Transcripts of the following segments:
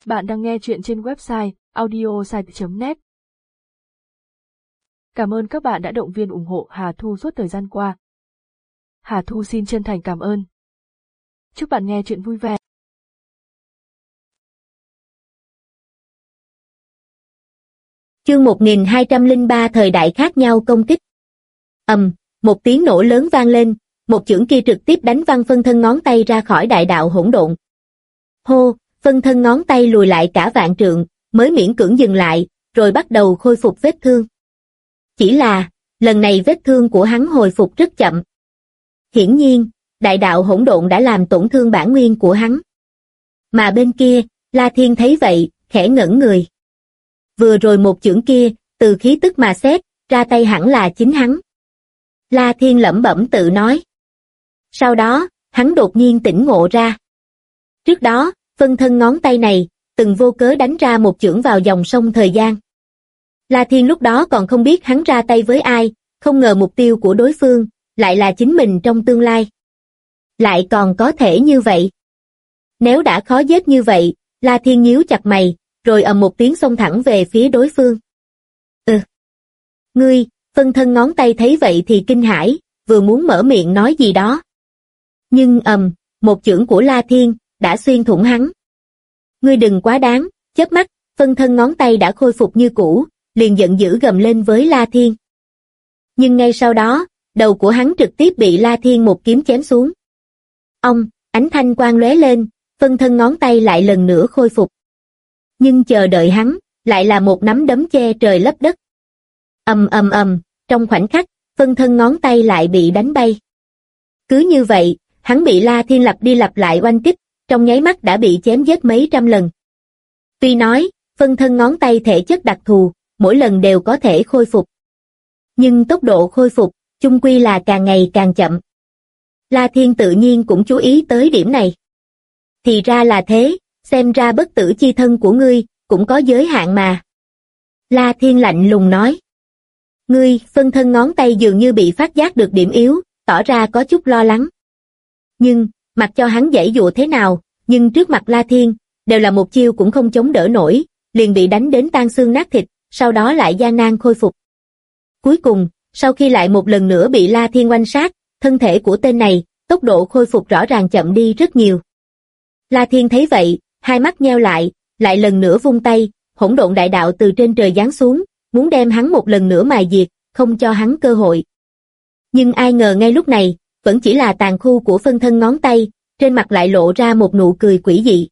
Bạn đang nghe chuyện trên website audiosite.net. Cảm ơn các bạn đã động viên ủng hộ Hà Thu suốt thời gian qua. Hà Thu xin chân thành cảm ơn. Chúc bạn nghe chuyện vui vẻ. Chương 1203 thời đại khác nhau công kích. Một tiếng nổ lớn vang lên, một chưởng kia trực tiếp đánh văng phân thân ngón tay ra khỏi đại đạo hỗn độn. Hô, phân thân ngón tay lùi lại cả vạn trượng, mới miễn cưỡng dừng lại, rồi bắt đầu khôi phục vết thương. Chỉ là, lần này vết thương của hắn hồi phục rất chậm. Hiển nhiên, đại đạo hỗn độn đã làm tổn thương bản nguyên của hắn. Mà bên kia, La Thiên thấy vậy, khẽ ngẩn người. Vừa rồi một chưởng kia, từ khí tức mà xét, ra tay hẳn là chính hắn. La Thiên lẩm bẩm tự nói. Sau đó, hắn đột nhiên tỉnh ngộ ra. Trước đó, phân thân ngón tay này, từng vô cớ đánh ra một chưởng vào dòng sông thời gian. La Thiên lúc đó còn không biết hắn ra tay với ai, không ngờ mục tiêu của đối phương, lại là chính mình trong tương lai. Lại còn có thể như vậy. Nếu đã khó giết như vậy, La Thiên nhíu chặt mày, rồi ầm một tiếng xông thẳng về phía đối phương. Ngươi, phân thân ngón tay thấy vậy thì kinh hãi, vừa muốn mở miệng nói gì đó. Nhưng một chưởng của La Thiên, đã xuyên thủng hắn. Ngươi đừng quá đáng, chớp mắt, phân thân ngón tay đã khôi phục như cũ, liền giận dữ gầm lên với La Thiên. Nhưng ngay sau đó, đầu của hắn trực tiếp bị La Thiên một kiếm chém xuống. Ánh thanh quang lóe lên, phân thân ngón tay lại lần nữa khôi phục. Nhưng chờ đợi hắn, lại là một nắm đấm che trời lấp đất. Trong khoảnh khắc, phân thân ngón tay lại bị đánh bay. Cứ như vậy, hắn bị La Thiên lặp đi lặp lại oanh kích, trong nháy mắt đã bị chém giết mấy trăm lần. Tuy nói, phân thân ngón tay thể chất đặc thù, mỗi lần đều có thể khôi phục. Nhưng tốc độ khôi phục, chung quy là càng ngày càng chậm. La Thiên tự nhiên cũng chú ý tới điểm này. Thì ra là thế, xem ra bất tử chi thân của ngươi, cũng có giới hạn mà. La Thiên lạnh lùng nói. Ngươi, phân thân ngón tay dường như bị phát giác được điểm yếu, tỏ ra có chút lo lắng. Nhưng, mặc cho hắn giãy dụa thế nào, nhưng trước mặt La Thiên, đều là một chiêu cũng không chống đỡ nổi, liền bị đánh đến tan xương nát thịt, sau đó lại gian nan khôi phục. Cuối cùng, sau khi lại một lần nữa bị La Thiên oanh sát, thân thể của tên này, tốc độ khôi phục rõ ràng chậm đi rất nhiều. La Thiên thấy vậy, hai mắt nheo lại lần nữa vung tay, hỗn độn đại đạo từ trên trời giáng xuống, muốn đem hắn một lần nữa mài diệt, không cho hắn cơ hội. Nhưng ai ngờ ngay lúc này, vẫn chỉ là tàn khu của phân thân ngón tay, trên mặt lại lộ ra một nụ cười quỷ dị.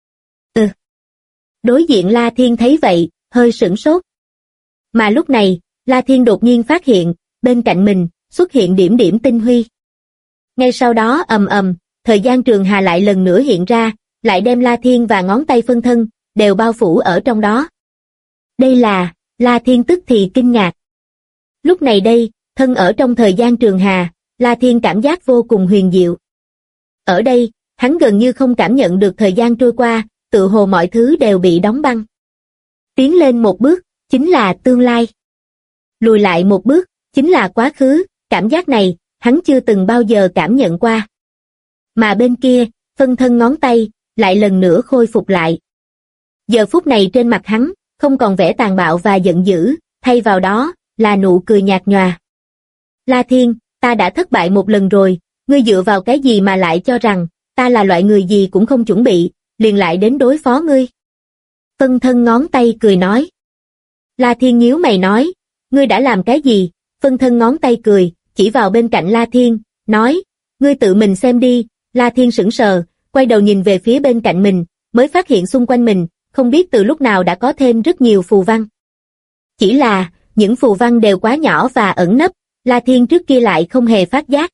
Đối diện La Thiên thấy vậy, hơi sửng sốt. Mà lúc này, La Thiên đột nhiên phát hiện, bên cạnh mình, xuất hiện điểm điểm tinh huy. Ngay sau đó thời gian trường hà lại lần nữa hiện ra, lại đem La Thiên và ngón tay phân thân, đều bao phủ ở trong đó. Đây là, La Thiên tức thì kinh ngạc. Lúc này đây, thân ở trong thời gian trường hà, La Thiên cảm giác vô cùng huyền diệu. Ở đây, hắn gần như không cảm nhận được thời gian trôi qua, tự hồ mọi thứ đều bị đóng băng. Tiến lên một bước, chính là tương lai. Lùi lại một bước, chính là quá khứ, cảm giác này, hắn chưa từng bao giờ cảm nhận qua. Mà bên kia, phân thân ngón tay, lại lần nữa khôi phục lại. Giờ phút này trên mặt hắn, không còn vẻ tàn bạo và giận dữ, thay vào đó, là nụ cười nhạt nhòa. La Thiên, ta đã thất bại một lần rồi, ngươi dựa vào cái gì mà lại cho rằng, ta là loại người gì cũng không chuẩn bị, liền lại đến đối phó ngươi. Phân thân ngón tay cười nói. La Thiên nhíu mày nói, ngươi đã làm cái gì? Phân thân ngón tay cười, chỉ vào bên cạnh La Thiên, nói, ngươi tự mình xem đi. La Thiên sững sờ, quay đầu nhìn về phía bên cạnh mình, mới phát hiện xung quanh mình, không biết từ lúc nào đã có thêm rất nhiều phù văn. Chỉ là, những phù văn đều quá nhỏ và ẩn nấp, La Thiên trước kia lại không hề phát giác.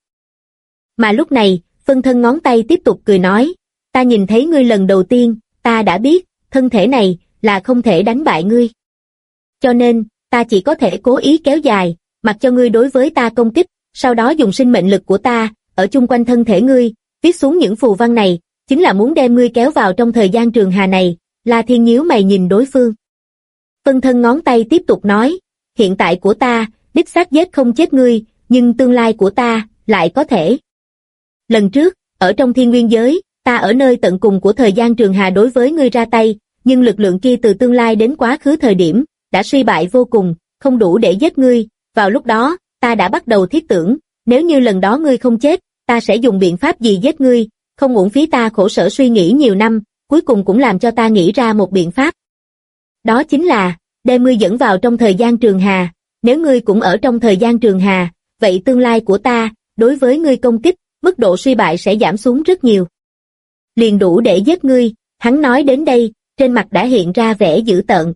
Mà lúc này, phân thân ngón tay tiếp tục cười nói, ta nhìn thấy ngươi lần đầu tiên, ta đã biết, thân thể này, là không thể đánh bại ngươi. Cho nên, ta chỉ có thể cố ý kéo dài, mặc cho ngươi đối với ta công kích, sau đó dùng sinh mệnh lực của ta, ở chung quanh thân thể ngươi, viết xuống những phù văn này, chính là muốn đem ngươi kéo vào trong thời gian trường hà này. La Thiên nhíu mày nhìn đối phương. Phân thân ngón tay tiếp tục nói, hiện tại của ta, đích xác giết không chết ngươi, nhưng tương lai của ta, lại có thể. Lần trước, ở trong thiên nguyên giới, ta ở nơi tận cùng của thời gian trường hà đối với ngươi ra tay, nhưng lực lượng kia từ tương lai đến quá khứ thời điểm, đã suy bại vô cùng, không đủ để giết ngươi. Vào lúc đó, ta đã bắt đầu thiết tưởng, nếu như lần đó ngươi không chết, ta sẽ dùng biện pháp gì giết ngươi, không uổng phí ta khổ sở suy nghĩ nhiều năm, cuối cùng cũng làm cho ta nghĩ ra một biện pháp. Đó chính là, đem ngươi dẫn vào trong thời gian trường hà, nếu ngươi cũng ở trong thời gian trường hà, vậy tương lai của ta, đối với ngươi công kích, mức độ suy bại sẽ giảm xuống rất nhiều. Liền đủ để giết ngươi, hắn nói đến đây, trên mặt đã hiện ra vẻ dữ tợn.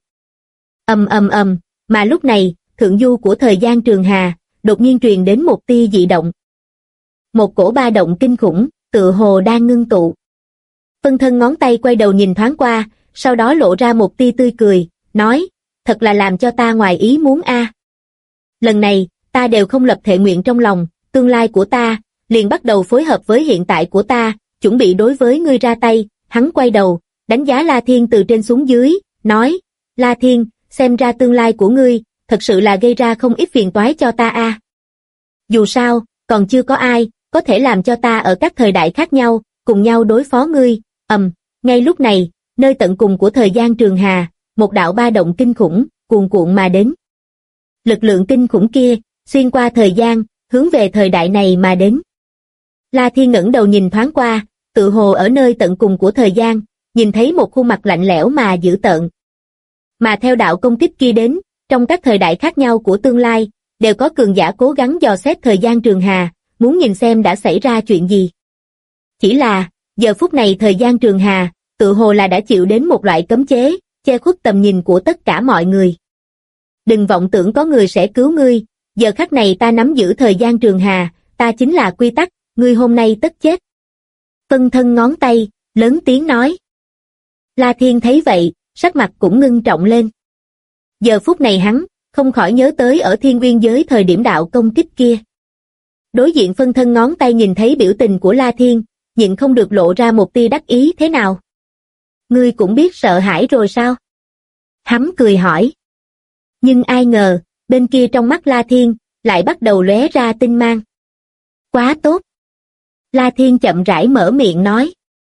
Mà lúc này, thượng du của thời gian trường hà, đột nhiên truyền đến một tia dị động. Một cổ ba động kinh khủng, tựa hồ đang ngưng tụ. Phân thân ngón tay quay đầu nhìn thoáng qua, sau đó lộ ra một tia tươi cười, nói, thật là làm cho ta ngoài ý muốn a. Lần này, ta đều không lập thệ nguyện trong lòng, tương lai của ta, liền bắt đầu phối hợp với hiện tại của ta, chuẩn bị đối với ngươi ra tay. Hắn quay đầu, đánh giá La Thiên từ trên xuống dưới, nói, La Thiên, xem ra tương lai của ngươi, thật sự là gây ra không ít phiền toái cho ta a. Dù sao, còn chưa có ai, có thể làm cho ta ở các thời đại khác nhau, cùng nhau đối phó ngươi. Ngay lúc này, nơi tận cùng của thời gian trường hà, một đạo ba động kinh khủng, cuồn cuộn mà đến. Lực lượng kinh khủng kia, xuyên qua thời gian, hướng về thời đại này mà đến. La Thiên ngẩng đầu nhìn thoáng qua, tự hồ ở nơi tận cùng của thời gian, nhìn thấy một khuôn mặt lạnh lẽo mà dữ tợn. Mà theo đạo công kích kia đến, trong các thời đại khác nhau của tương lai, đều có cường giả cố gắng dò xét thời gian trường hà, muốn nhìn xem đã xảy ra chuyện gì. Chỉ là, giờ phút này thời gian trường hà, tự hồ là đã chịu đến một loại cấm chế, che khuất tầm nhìn của tất cả mọi người. Đừng vọng tưởng có người sẽ cứu ngươi, giờ khắc này ta nắm giữ thời gian trường hà, ta chính là quy tắc, ngươi hôm nay tất chết. Phân thân ngón tay, lớn tiếng nói. La Thiên thấy vậy, sắc mặt cũng ngưng trọng lên. Giờ phút này hắn, không khỏi nhớ tới ở Thiên Nguyên giới thời điểm đạo công kích kia. Đối diện phân thân ngón tay nhìn thấy biểu tình của La Thiên, nhịn không được lộ ra một tia đắc ý thế nào. Ngươi cũng biết sợ hãi rồi sao? Hắn cười hỏi. Nhưng ai ngờ, bên kia trong mắt La Thiên, lại bắt đầu lóe ra tinh mang. Quá tốt. La Thiên chậm rãi mở miệng nói.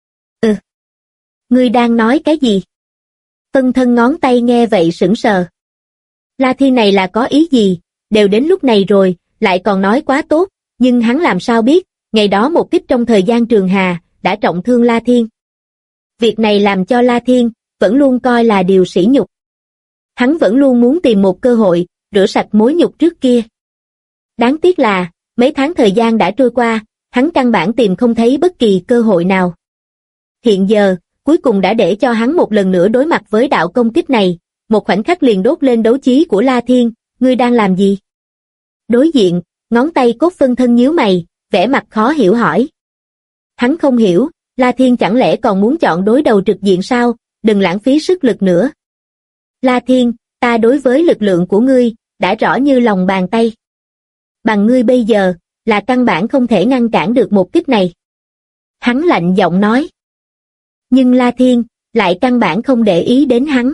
Ngươi đang nói cái gì? Phân thân ngón tay nghe vậy sững sờ. La Thiên này là có ý gì? Đều đến lúc này rồi, lại còn nói quá tốt, nhưng hắn làm sao biết, ngày đó một kích trong thời gian trường hà, đã trọng thương La Thiên. Việc này làm cho La Thiên, vẫn luôn coi là điều sỉ nhục. Hắn vẫn luôn muốn tìm một cơ hội, rửa sạch mối nhục trước kia. Đáng tiếc là, mấy tháng thời gian đã trôi qua, hắn căn bản tìm không thấy bất kỳ cơ hội nào. Hiện giờ, cuối cùng đã để cho hắn một lần nữa đối mặt với đạo công kích này, một khoảnh khắc liền đốt lên đấu chí của La Thiên, ngươi đang làm gì? Đối diện, ngón tay cốt phân thân nhíu mày, vẻ mặt khó hiểu hỏi. Hắn không hiểu, La Thiên chẳng lẽ còn muốn chọn đối đầu trực diện sao, đừng lãng phí sức lực nữa. La Thiên, ta đối với lực lượng của ngươi, đã rõ như lòng bàn tay. Bằng ngươi bây giờ, là căn bản không thể ngăn cản được một kích này. Hắn lạnh giọng nói. Nhưng La Thiên, lại căn bản không để ý đến hắn.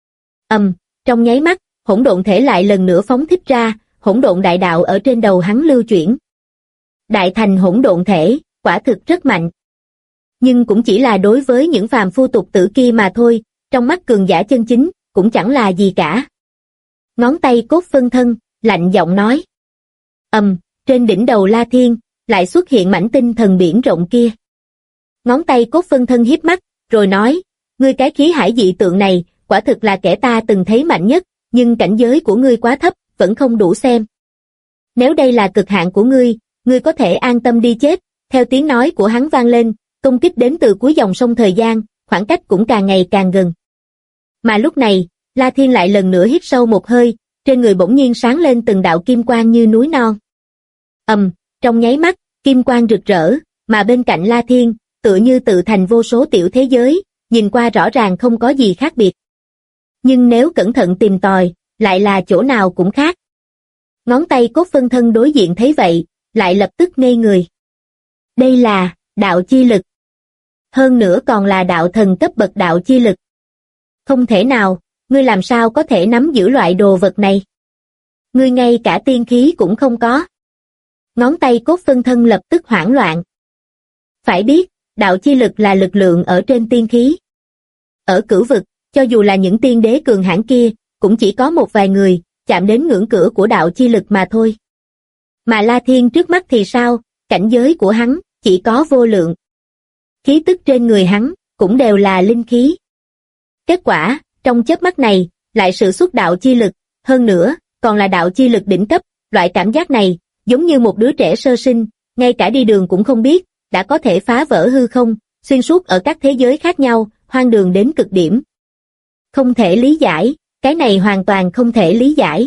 Trong nháy mắt, hỗn độn thể lại lần nữa phóng thích ra, hỗn độn đại đạo ở trên đầu hắn lưu chuyển. Đại thành hỗn độn thể, quả thực rất mạnh. Nhưng cũng chỉ là đối với những phàm phu tục tử kia mà thôi, trong mắt cường giả chân chính, cũng chẳng là gì cả. Ngón tay cốt phân thân, lạnh giọng nói. Trên đỉnh đầu La Thiên, lại xuất hiện mảnh tinh thần biển rộng kia. Ngón tay cốt phân thân hiếp mắt, rồi nói, ngươi cái khí hải dị tượng này, quả thực là kẻ ta từng thấy mạnh nhất, nhưng cảnh giới của ngươi quá thấp, vẫn không đủ xem. Nếu đây là cực hạn của ngươi, ngươi có thể an tâm đi chết. Theo tiếng nói của hắn vang lên, công kích đến từ cuối dòng sông thời gian, khoảng cách cũng càng ngày càng gần. Mà lúc này, La Thiên lại lần nữa hít sâu một hơi, trên người bỗng nhiên sáng lên từng đạo kim quang như núi non. Trong nháy mắt, kim quang rực rỡ, mà bên cạnh La Thiên, tựa như tự thành vô số tiểu thế giới, nhìn qua rõ ràng không có gì khác biệt. Nhưng nếu cẩn thận tìm tòi, lại là chỗ nào cũng khác. Ngón tay cốt phân thân đối diện thấy vậy, lại lập tức ngây người. Đây là đạo chi lực. Hơn nữa còn là đạo thần cấp bậc đạo chi lực. Không thể nào, ngươi làm sao có thể nắm giữ loại đồ vật này? Ngươi ngay cả tiên khí cũng không có. Ngón tay cốt phân thân lập tức hoảng loạn. Phải biết, đạo chi lực là lực lượng ở trên tiên khí. Ở cửu vực, cho dù là những tiên đế cường hãn kia, cũng chỉ có một vài người chạm đến ngưỡng cửa của đạo chi lực mà thôi. Mà La Thiên trước mắt thì sao, cảnh giới của hắn chỉ có vô lượng. Khí tức trên người hắn cũng đều là linh khí. Kết quả, trong chớp mắt này, lại sử xuất đạo chi lực, hơn nữa, còn là đạo chi lực đỉnh cấp, loại cảm giác này, giống như một đứa trẻ sơ sinh, ngay cả đi đường cũng không biết, đã có thể phá vỡ hư không, xuyên suốt ở các thế giới khác nhau, hoang đường đến cực điểm. Không thể lý giải, cái này hoàn toàn không thể lý giải.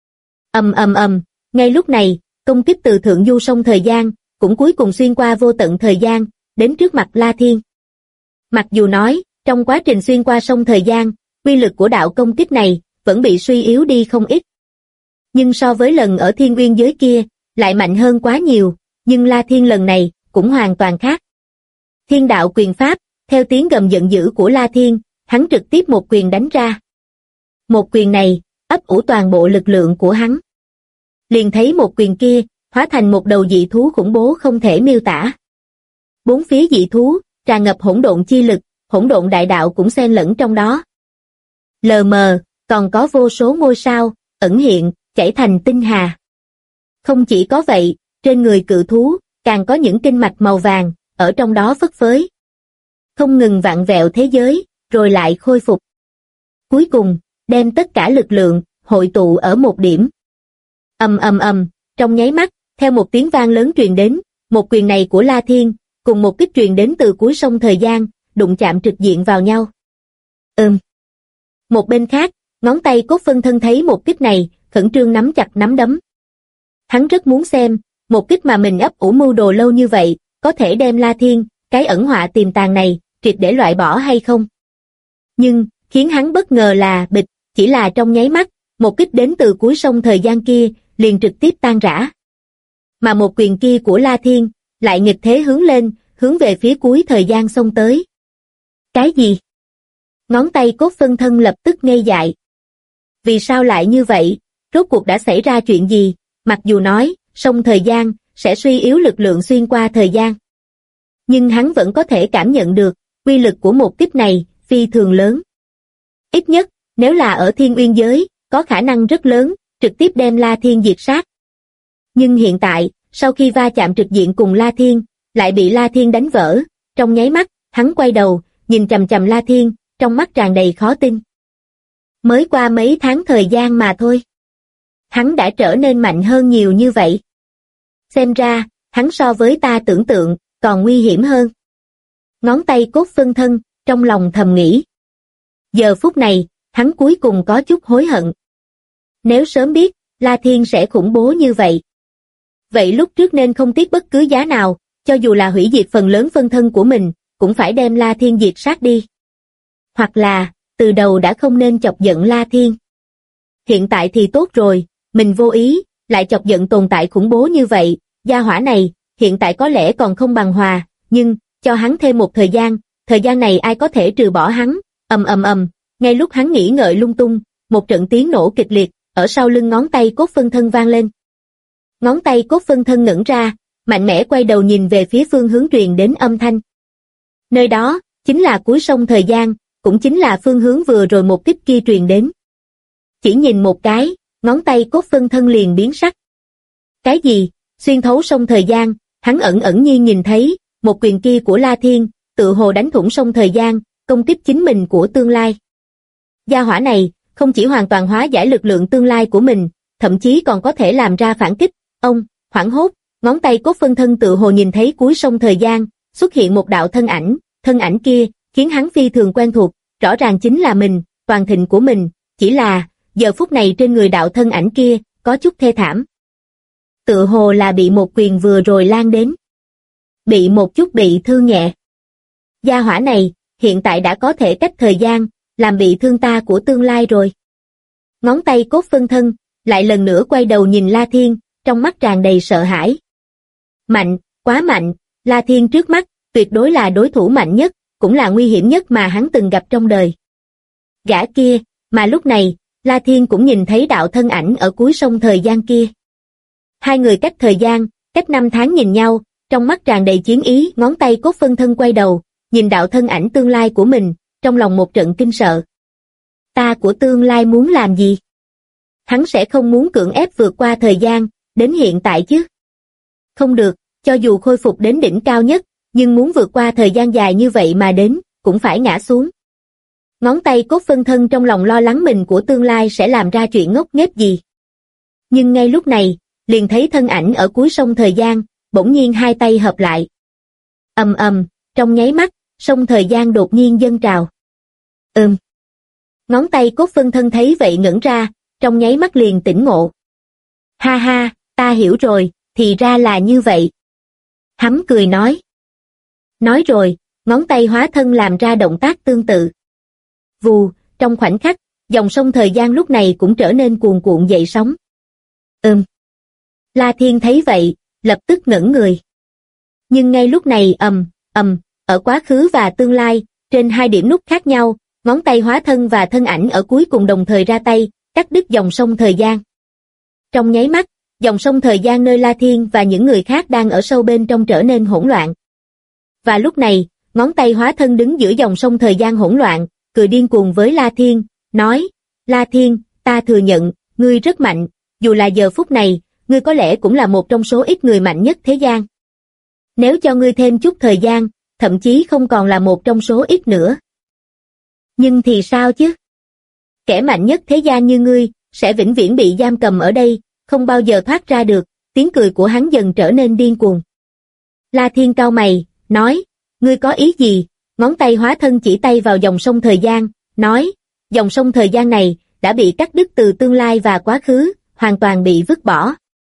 Ngay lúc này, công kích từ thượng du sông thời gian, cũng cuối cùng xuyên qua vô tận thời gian, đến trước mặt La Thiên. Mặc dù nói, trong quá trình xuyên qua sông thời gian, uy lực của đạo công kích này vẫn bị suy yếu đi không ít. Nhưng so với lần ở Thiên Uyên giới kia, lại mạnh hơn quá nhiều, nhưng La Thiên lần này cũng hoàn toàn khác. Thiên đạo quyền pháp, theo tiếng gầm giận dữ của La Thiên, hắn trực tiếp một quyền đánh ra. Một quyền này, ấp ủ toàn bộ lực lượng của hắn. Liền thấy một quyền kia, hóa thành một đầu dị thú khủng bố không thể miêu tả. Bốn phía dị thú, tràn ngập hỗn độn chi lực, hỗn độn đại đạo cũng xen lẫn trong đó. Lờ mờ, còn có vô số ngôi sao, ẩn hiện, chảy thành tinh hà. Không chỉ có vậy, trên người cự thú, càng có những kinh mạch màu vàng, ở trong đó phất phới. Không ngừng vặn vẹo thế giới, rồi lại khôi phục. Cuối cùng, đem tất cả lực lượng, hội tụ ở một điểm. Trong nháy mắt, theo một tiếng vang lớn truyền đến, một quyền này của La Thiên, cùng một kích truyền đến từ cuối sông thời gian, đụng chạm trực diện vào nhau. Một bên khác, ngón tay Cốt Phân Thân thấy một kích này, khẩn trương nắm chặt nắm đấm. Hắn rất muốn xem, một kích mà mình ấp ủ mưu đồ lâu như vậy, có thể đem La Thiên, cái ẩn họa tiềm tàng này, triệt để loại bỏ hay không. Nhưng, khiến hắn bất ngờ là bịch, chỉ là trong nháy mắt, một kích đến từ cuối sông thời gian kia, liền trực tiếp tan rã. Mà một quyền kia của La Thiên, lại nghịch thế hướng lên, hướng về phía cuối thời gian xông tới. Cái gì? Ngón tay Cốt Phân Thân lập tức ngây dại. Vì sao lại như vậy? Rốt cuộc đã xảy ra chuyện gì? Mặc dù nói, sông thời gian, sẽ suy yếu lực lượng xuyên qua thời gian. Nhưng hắn vẫn có thể cảm nhận được, uy lực của một kích này, phi thường lớn. Ít nhất, nếu là ở Thiên Uyên giới, có khả năng rất lớn, trực tiếp đem La Thiên diệt sát. Nhưng hiện tại, sau khi va chạm trực diện cùng La Thiên, lại bị La Thiên đánh vỡ, trong nháy mắt, hắn quay đầu, nhìn chằm chằm La Thiên, trong mắt tràn đầy khó tin. Mới qua mấy tháng thời gian mà thôi. Hắn đã trở nên mạnh hơn nhiều như vậy. Xem ra, hắn so với ta tưởng tượng, còn nguy hiểm hơn. Ngón tay Cốt Phân Thân, trong lòng thầm nghĩ. Giờ phút này, hắn cuối cùng có chút hối hận. Nếu sớm biết, La Thiên sẽ khủng bố như vậy. Vậy lúc trước nên không tiếc bất cứ giá nào, cho dù là hủy diệt phần lớn phân thân của mình, cũng phải đem La Thiên diệt sát đi. Hoặc là, từ đầu đã không nên chọc giận La Thiên. Hiện tại thì tốt rồi, mình vô ý, lại chọc giận tồn tại khủng bố như vậy, gia hỏa này, hiện tại có lẽ còn không bằng hòa, nhưng, cho hắn thêm một thời gian này ai có thể trừ bỏ hắn, ngay lúc hắn nghĩ ngợi lung tung, một trận tiếng nổ kịch liệt, ở sau lưng ngón tay Cốt Phân Thân vang lên. Ngón tay Cốt Phân Thân ngẩng ra, mạnh mẽ quay đầu nhìn về phía phương hướng truyền đến âm thanh. Nơi đó, chính là cuối sông thời gian, cũng chính là phương hướng vừa rồi một kích kia truyền đến. Chỉ nhìn một cái, ngón tay Cốt Phân Thân liền biến sắc. Cái gì? Xuyên thấu sông thời gian, hắn ẩn nhiên nhìn thấy, một quyền kia của La Thiên, tự hồ đánh thủng sông thời gian, công kích chính mình của tương lai. Gia hỏa này, không chỉ hoàn toàn hóa giải lực lượng tương lai của mình, thậm chí còn có thể làm ra phản kích. Ông, hoảng hốt, ngón tay Cốt Phân Thân tự hồ nhìn thấy cuối sông thời gian, xuất hiện một đạo thân ảnh kia, khiến hắn phi thường quen thuộc, rõ ràng chính là mình, toàn thịnh của mình, chỉ là, giờ phút này trên người đạo thân ảnh kia, có chút thê thảm. Tự hồ là bị một quyền vừa rồi lan đến. Bị một chút bị thương nhẹ. Gia hỏa này, hiện tại đã có thể cách thời gian, làm bị thương ta của tương lai rồi. Ngón tay Cốt Phân Thân, lại lần nữa quay đầu nhìn La Thiên, trong mắt tràn đầy sợ hãi. Mạnh, quá mạnh, La Thiên trước mắt, tuyệt đối là đối thủ mạnh nhất, cũng là nguy hiểm nhất mà hắn từng gặp trong đời. Gã kia, mà lúc này, La Thiên cũng nhìn thấy đạo thân ảnh ở cuối sông thời gian kia. Hai người cách thời gian, cách 5 tháng nhìn nhau, trong mắt tràn đầy chiến ý, ngón tay Cốt Phân Thân quay đầu, nhìn đạo thân ảnh tương lai của mình, trong lòng một trận kinh sợ. Ta của tương lai muốn làm gì? Hắn sẽ không muốn cưỡng ép vượt qua thời gian, đến hiện tại chứ. Không được, cho dù khôi phục đến đỉnh cao nhất, nhưng muốn vượt qua thời gian dài như vậy mà đến, cũng phải ngã xuống. Ngón tay cốt phân thân trong lòng lo lắng mình của tương lai sẽ làm ra chuyện ngốc nghếch gì. Nhưng ngay lúc này, liền thấy thân ảnh ở cuối sông thời gian, bỗng nhiên hai tay hợp lại. Ầm ầm, trong nháy mắt, sông thời gian đột nhiên dâng trào. Ngón tay cốt phân thân thấy vậy ngẩn ra, trong nháy mắt liền tỉnh ngộ. Ha ha, ta hiểu rồi, thì ra là như vậy. Hắn cười nói. Nói rồi, ngón tay hóa thân làm ra động tác tương tự. Vù, trong khoảnh khắc, dòng sông thời gian lúc này cũng trở nên cuồn cuộn dậy sóng. La Thiên thấy vậy, lập tức ngẩn người. Nhưng ngay lúc này ở quá khứ và tương lai, trên hai điểm nút khác nhau, ngón tay hóa thân và thân ảnh ở cuối cùng đồng thời ra tay, cắt đứt dòng sông thời gian. Trong nháy mắt, dòng sông thời gian nơi La Thiên và những người khác đang ở sâu bên trong trở nên hỗn loạn. Và lúc này, ngón tay hóa thân đứng giữa dòng sông thời gian hỗn loạn, cười điên cuồng với La Thiên, nói, La Thiên, ta thừa nhận, ngươi rất mạnh, dù là giờ phút này, ngươi có lẽ cũng là một trong số ít người mạnh nhất thế gian. Nếu cho ngươi thêm chút thời gian, thậm chí không còn là một trong số ít nữa. Nhưng thì sao chứ? Kẻ mạnh nhất thế gian như ngươi, sẽ vĩnh viễn bị giam cầm ở đây, không bao giờ thoát ra được, tiếng cười của hắn dần trở nên điên cuồng. La Thiên cau mày, nói, ngươi có ý gì? Ngón tay hóa thân chỉ tay vào dòng sông thời gian, nói, dòng sông thời gian này, đã bị cắt đứt từ tương lai và quá khứ, hoàn toàn bị vứt bỏ.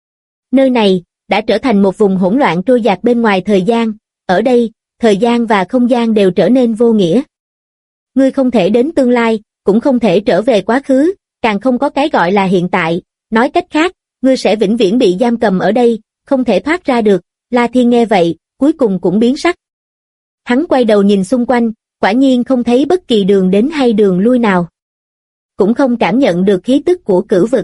Nơi này, đã trở thành một vùng hỗn loạn trôi dạt bên ngoài thời gian, ở đây, thời gian và không gian đều trở nên vô nghĩa. Ngươi không thể đến tương lai, cũng không thể trở về quá khứ, càng không có cái gọi là hiện tại, nói cách khác, ngươi sẽ vĩnh viễn bị giam cầm ở đây, không thể thoát ra được. La Thiên nghe vậy, cuối cùng cũng biến sắc. Hắn quay đầu nhìn xung quanh, quả nhiên không thấy bất kỳ đường đến hay đường lui nào. Cũng không cảm nhận được khí tức của cửu vực.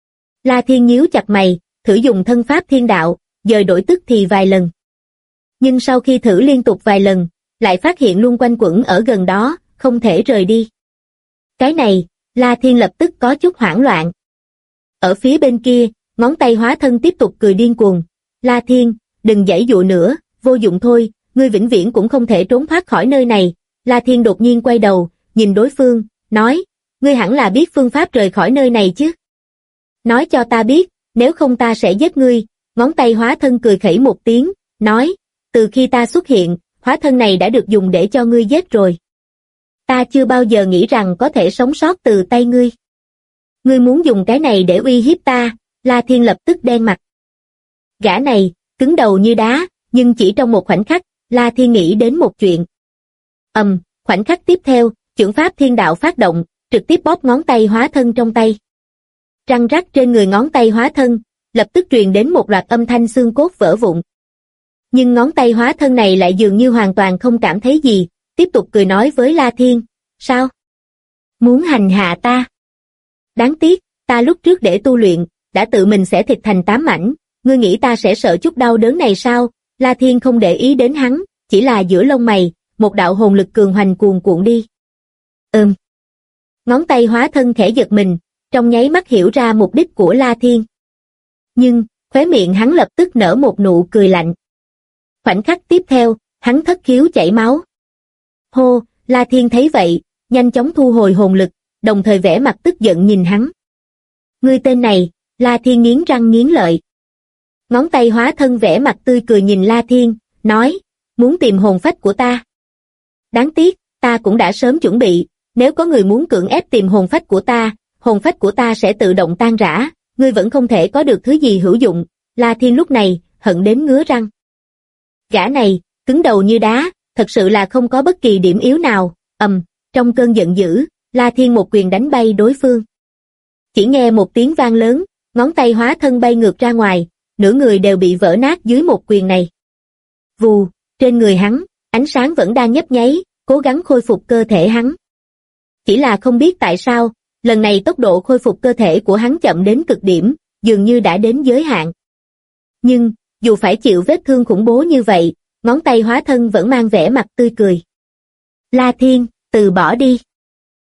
La Thiên nhíu chặt mày, thử dùng thân pháp thiên đạo, dời đổi tức thì vài lần. Nhưng sau khi thử liên tục vài lần, lại phát hiện luôn quanh quẩn ở gần đó, không thể rời đi. Cái này, La Thiên lập tức có chút hoảng loạn. Ở phía bên kia, ngón tay hóa thân tiếp tục cười điên cuồng. La Thiên, đừng giãy dụa nữa, vô dụng thôi, ngươi vĩnh viễn cũng không thể trốn thoát khỏi nơi này. La Thiên đột nhiên quay đầu, nhìn đối phương, nói, ngươi hẳn là biết phương pháp rời khỏi nơi này chứ. Nói cho ta biết, nếu không ta sẽ giết ngươi. Ngón tay hóa thân cười khẩy một tiếng, nói, từ khi ta xuất hiện, hóa thân này đã được dùng để cho ngươi giết rồi. Ta chưa bao giờ nghĩ rằng có thể sống sót từ tay ngươi. Ngươi muốn dùng cái này để uy hiếp ta. La Thiên lập tức đen mặt. Gã này, cứng đầu như đá, nhưng chỉ trong một khoảnh khắc, La Thiên nghĩ đến một chuyện. Khoảnh khắc tiếp theo, chưởng pháp thiên đạo phát động, trực tiếp bóp ngón tay hóa thân trong tay. Răng rắc trên người ngón tay hóa thân, lập tức truyền đến một loạt âm thanh xương cốt vỡ vụn. Nhưng ngón tay hóa thân này lại dường như hoàn toàn không cảm thấy gì, tiếp tục cười nói với La Thiên, sao? Muốn hành hạ ta? Đáng tiếc, ta lúc trước để tu luyện, đã tự mình xẻ thịt thành 8 mảnh, ngươi nghĩ ta sẽ sợ chút đau đớn này sao? La Thiên không để ý đến hắn, chỉ là giữa lông mày, một đạo hồn lực cường hoành cuồn cuộn đi. Ngón tay hóa thân khẽ giật mình, trong nháy mắt hiểu ra mục đích của La Thiên. Nhưng, khóe miệng hắn lập tức nở một nụ cười lạnh. Khoảnh khắc tiếp theo, hắn thất khiếu chảy máu. Hô, La Thiên thấy vậy, nhanh chóng thu hồi hồn lực, đồng thời vẻ mặt tức giận nhìn hắn. Ngươi tên này, La Thiên nghiến răng nghiến lợi. Ngón tay hóa thân vẻ mặt tươi cười nhìn La Thiên, nói, muốn tìm hồn phách của ta. Đáng tiếc, ta cũng đã sớm chuẩn bị, nếu có người muốn cưỡng ép tìm hồn phách của ta sẽ tự động tan rã, ngươi vẫn không thể có được thứ gì hữu dụng. La Thiên lúc này, hận đến ngứa răng. Gã này, cứng đầu như đá, thật sự là không có bất kỳ điểm yếu nào. Trong cơn giận dữ, La Thiên một quyền đánh bay đối phương. Chỉ nghe một tiếng vang lớn, ngón tay hóa thân bay ngược ra ngoài, nửa người đều bị vỡ nát dưới một quyền này. Vù, trên người hắn, ánh sáng vẫn đang nhấp nháy, cố gắng khôi phục cơ thể hắn. Chỉ là không biết tại sao, lần này tốc độ khôi phục cơ thể của hắn chậm đến cực điểm, dường như đã đến giới hạn. Nhưng, dù phải chịu vết thương khủng bố như vậy, ngón tay hóa thân vẫn mang vẻ mặt tươi cười. La Thiên, từ bỏ đi.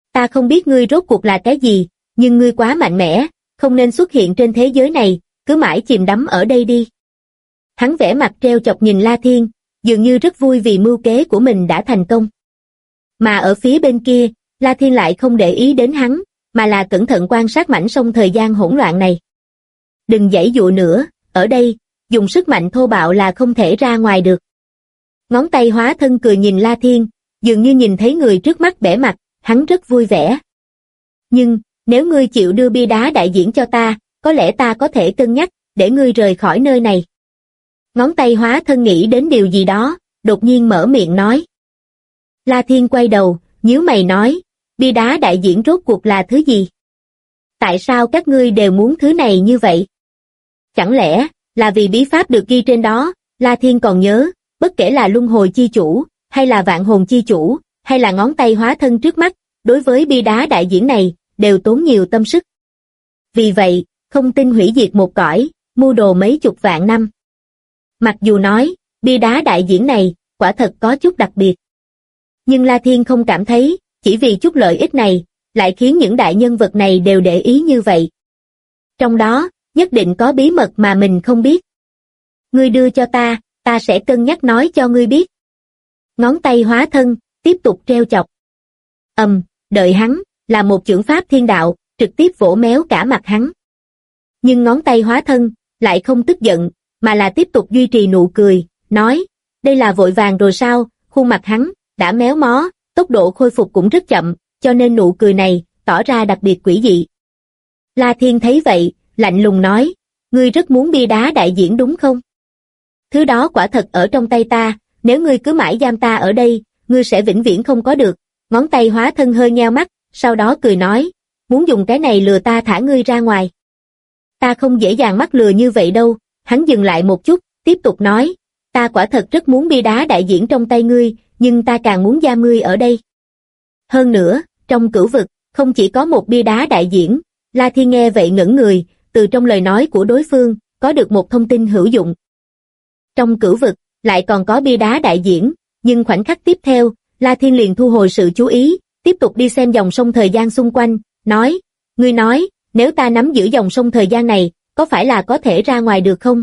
Ta không biết ngươi rốt cuộc là cái gì, nhưng ngươi quá mạnh mẽ, không nên xuất hiện trên thế giới này, cứ mãi chìm đắm ở đây đi. Hắn vẻ mặt trêu chọc nhìn La Thiên, dường như rất vui vì mưu kế của mình đã thành công. Mà ở phía bên kia, La Thiên lại không để ý đến hắn, mà là cẩn thận quan sát mảnh sông thời gian hỗn loạn này. Đừng giãy dụa nữa, ở đây, dùng sức mạnh thô bạo là không thể ra ngoài được. Ngón tay hóa thân cười nhìn La Thiên, dường như nhìn thấy người trước mắt bẽ mặt, hắn rất vui vẻ. Nhưng, nếu ngươi chịu đưa bia đá đại diễn cho ta, có lẽ ta có thể cân nhắc, để ngươi rời khỏi nơi này. Ngón tay hóa thân nghĩ đến điều gì đó, đột nhiên mở miệng nói. La Thiên quay đầu, nhíu mày nói, bia đá đại diễn rốt cuộc là thứ gì? Tại sao các ngươi đều muốn thứ này như vậy? Chẳng lẽ, là vì bí pháp được ghi trên đó? La Thiên còn nhớ, bất kể là luân hồi chi chủ, hay là vạn hồn chi chủ, hay là ngón tay hóa thân trước mắt, đối với bia đá đại diễn này, đều tốn nhiều tâm sức. Vì vậy, không tin hủy diệt một cõi, mưu đồ mấy chục vạn năm. Mặc dù nói, bia đá đại diễn này, quả thật có chút đặc biệt. Nhưng La Thiên không cảm thấy, chỉ vì chút lợi ích này, lại khiến những đại nhân vật này đều để ý như vậy. Trong đó, nhất định có bí mật mà mình không biết. Ngươi đưa cho ta, ta sẽ cân nhắc nói cho ngươi biết. Ngón tay hóa thân, tiếp tục trêu chọc. Đợi hắn, là một chưởng pháp thiên đạo, trực tiếp vỗ méo cả mặt hắn. Nhưng ngón tay hóa thân, lại không tức giận, mà là tiếp tục duy trì nụ cười, nói, đây là vội vàng rồi sao, khuôn mặt hắn, đã méo mó, tốc độ khôi phục cũng rất chậm, cho nên nụ cười này, tỏ ra đặc biệt quỷ dị. La Thiên thấy vậy, lạnh lùng nói, ngươi rất muốn bia đá đại diễn đúng không? Thứ đó quả thật ở trong tay ta, nếu ngươi cứ mãi giam ta ở đây, ngươi sẽ vĩnh viễn không có được. Ngón tay hóa thân hơi nheo mắt, sau đó cười nói, muốn dùng cái này lừa ta thả ngươi ra ngoài. Ta không dễ dàng mắc lừa như vậy đâu. Hắn dừng lại một chút, tiếp tục nói, ta quả thật rất muốn bia đá đại diễn trong tay ngươi, nhưng ta càng muốn giam ngươi ở đây. Hơn nữa, trong cửu vực, không chỉ có một bia đá đại diễn. La Thiên nghe vậy ngẩn người, từ trong lời nói của đối phương, có được một thông tin hữu dụng. Trong cửu vực, lại còn có bia đá đại diễn, nhưng khoảnh khắc tiếp theo, La Thiên liền thu hồi sự chú ý, tiếp tục đi xem dòng sông thời gian xung quanh, nói, ngươi nói, nếu ta nắm giữ dòng sông thời gian này, có phải là có thể ra ngoài được không?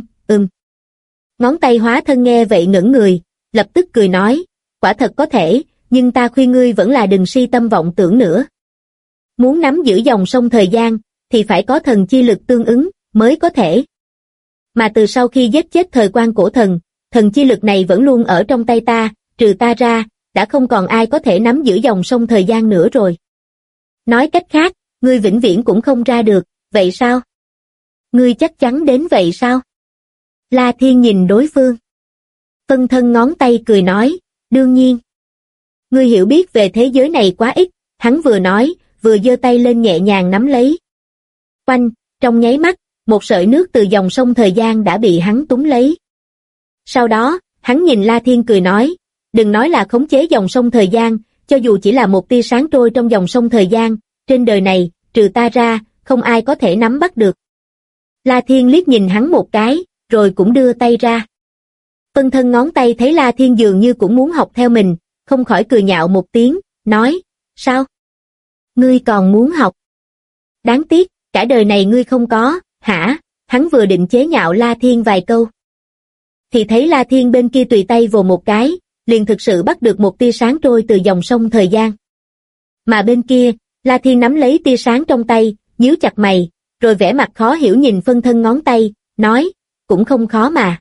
Ngón tay hóa thân nghe vậy ngẩn người, lập tức cười nói, quả thật có thể, nhưng ta khuyên ngươi vẫn là đừng si tâm vọng tưởng nữa. Muốn nắm giữ dòng sông thời gian, thì phải có thần chi lực tương ứng, mới có thể. Mà từ sau khi giết chết thời quan cổ thần, thần chi lực này vẫn luôn ở trong tay ta, trừ ta ra, đã không còn ai có thể nắm giữ dòng sông thời gian nữa rồi. Nói cách khác, ngươi vĩnh viễn cũng không ra được, vậy sao? Ngươi chắc chắn đến vậy sao? La Thiên nhìn đối phương. Phân thân ngón tay cười nói, đương nhiên. Ngươi hiểu biết về thế giới này quá ít, hắn vừa nói, vừa giơ tay lên nhẹ nhàng nắm lấy. Oanh, trong nháy mắt, một sợi nước từ dòng sông thời gian đã bị hắn túm lấy. Sau đó, hắn nhìn La Thiên cười nói, đừng nói là khống chế dòng sông thời gian, cho dù chỉ là một tia sáng trôi trong dòng sông thời gian, trên đời này, trừ ta ra, không ai có thể nắm bắt được. La Thiên liếc nhìn hắn một cái, rồi cũng đưa tay ra. Phân thân ngón tay thấy La Thiên dường như cũng muốn học theo mình, không khỏi cười nhạo một tiếng, nói, sao? Ngươi còn muốn học? Đáng tiếc, cả đời này ngươi không có, hả? Hắn vừa định chế nhạo La Thiên vài câu. Thì thấy La Thiên bên kia tùy tay vồ một cái, liền thực sự bắt được một tia sáng trôi từ dòng sông thời gian. Mà bên kia, La Thiên nắm lấy tia sáng trong tay, nhíu chặt mày, rồi vẻ mặt khó hiểu nhìn phân thân ngón tay, nói, cũng không khó mà.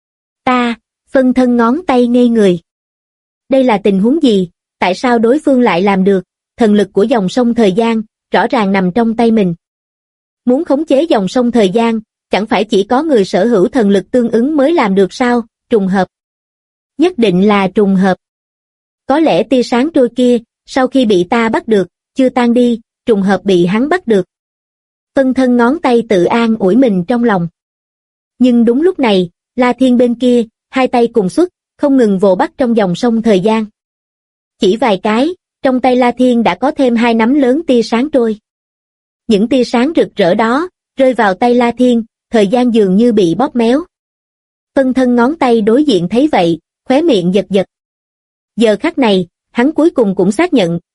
Phân thân ngón tay ngây người. Đây là tình huống gì, tại sao đối phương lại làm được, thần lực của dòng sông thời gian, rõ ràng nằm trong tay mình. Muốn khống chế dòng sông thời gian, chẳng phải chỉ có người sở hữu thần lực tương ứng mới làm được sao, trùng hợp. Nhất định là trùng hợp. Có lẽ tia sáng trôi kia, sau khi bị ta bắt được, chưa tan đi, trùng hợp bị hắn bắt được. Phân thân ngón tay tự an ủi mình trong lòng. Nhưng đúng lúc này, La Thiên bên kia, hai tay cùng xuất, không ngừng vồ bắt trong dòng sông thời gian. Chỉ vài cái, trong tay La Thiên đã có thêm hai nắm lớn tia sáng trôi. Những tia sáng rực rỡ đó, rơi vào tay La Thiên, thời gian dường như bị bóp méo. Phân thân ngón tay đối diện thấy vậy, khóe miệng giật giật. Giờ khắc này, hắn cuối cùng cũng xác nhận,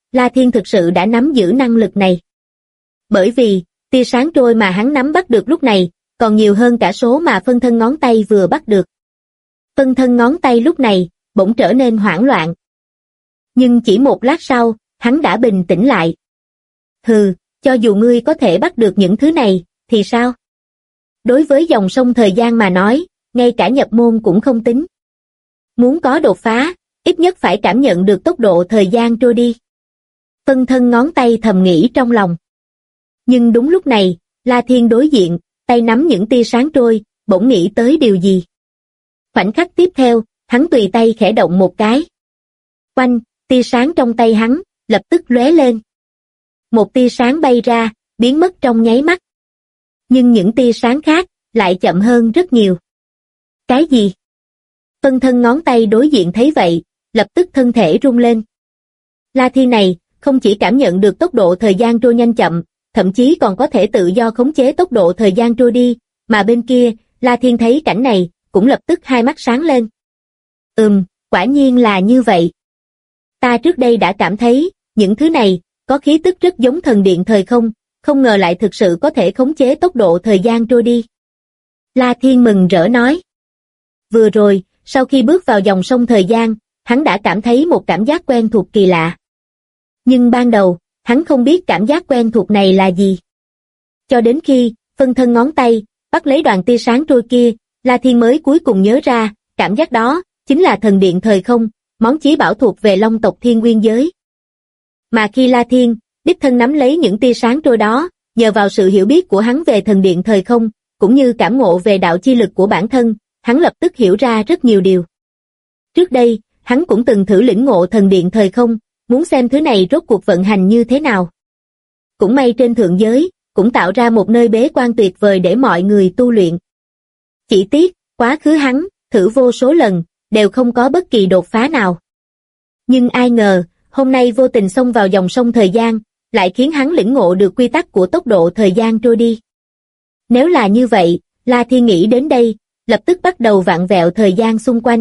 La Thiên thực sự đã nắm giữ năng lực này. Bởi vì, tia sáng trôi mà hắn nắm bắt được lúc này, còn nhiều hơn cả số mà phân thân ngón tay vừa bắt được. Phân thân ngón tay lúc này, bỗng trở nên hoảng loạn. Nhưng chỉ một lát sau, hắn đã bình tĩnh lại. Hừ, cho dù ngươi có thể bắt được những thứ này, thì sao? Đối với dòng sông thời gian mà nói, ngay cả nhập môn cũng không tính. Muốn có đột phá, ít nhất phải cảm nhận được tốc độ thời gian trôi đi. Phân thân ngón tay thầm nghĩ trong lòng. Nhưng đúng lúc này, La Thiên đối diện, tay nắm những tia sáng trôi, bỗng nghĩ tới điều gì. Khoảnh khắc tiếp theo, hắn tùy tay khẽ động một cái. Oanh, tia sáng trong tay hắn, lập tức lóe lên. Một tia sáng bay ra, biến mất trong nháy mắt. Nhưng những tia sáng khác, lại chậm hơn rất nhiều. Cái gì? Phân thân ngón tay đối diện thấy vậy, lập tức thân thể rung lên. La Thiên này, không chỉ cảm nhận được tốc độ thời gian trôi nhanh chậm, thậm chí còn có thể tự do khống chế tốc độ thời gian trôi đi, mà bên kia, La Thiên thấy cảnh này, cũng lập tức hai mắt sáng lên. Quả nhiên là như vậy. Ta trước đây đã cảm thấy, những thứ này, có khí tức rất giống thần điện thời không, không ngờ lại thực sự có thể khống chế tốc độ thời gian trôi đi. La Thiên mừng rỡ nói. Vừa rồi, sau khi bước vào dòng sông thời gian, hắn đã cảm thấy một cảm giác quen thuộc kỳ lạ. Nhưng ban đầu, hắn không biết cảm giác quen thuộc này là gì. Cho đến khi, phân thân ngón tay, bắt lấy đoàn tia sáng trôi kia, La Thiên mới cuối cùng nhớ ra, cảm giác đó, chính là thần điện thời không, món chí bảo thuộc về Long tộc Thiên Nguyên giới. Mà khi La Thiên, đích thân nắm lấy những tia sáng trôi đó, nhờ vào sự hiểu biết của hắn về thần điện thời không, cũng như cảm ngộ về đạo chi lực của bản thân, hắn lập tức hiểu ra rất nhiều điều. Trước đây, hắn cũng từng thử lĩnh ngộ thần điện thời không, muốn xem thứ này rốt cuộc vận hành như thế nào. Cũng may trên thượng giới, cũng tạo ra một nơi bế quan tuyệt vời để mọi người tu luyện. Chỉ tiếc, quá khứ hắn, thử vô số lần, đều không có bất kỳ đột phá nào. Nhưng ai ngờ, hôm nay vô tình xông vào dòng sông thời gian, lại khiến hắn lĩnh ngộ được quy tắc của tốc độ thời gian trôi đi. Nếu là như vậy, La Thiên nghĩ đến đây, lập tức bắt đầu vặn vẹo thời gian xung quanh.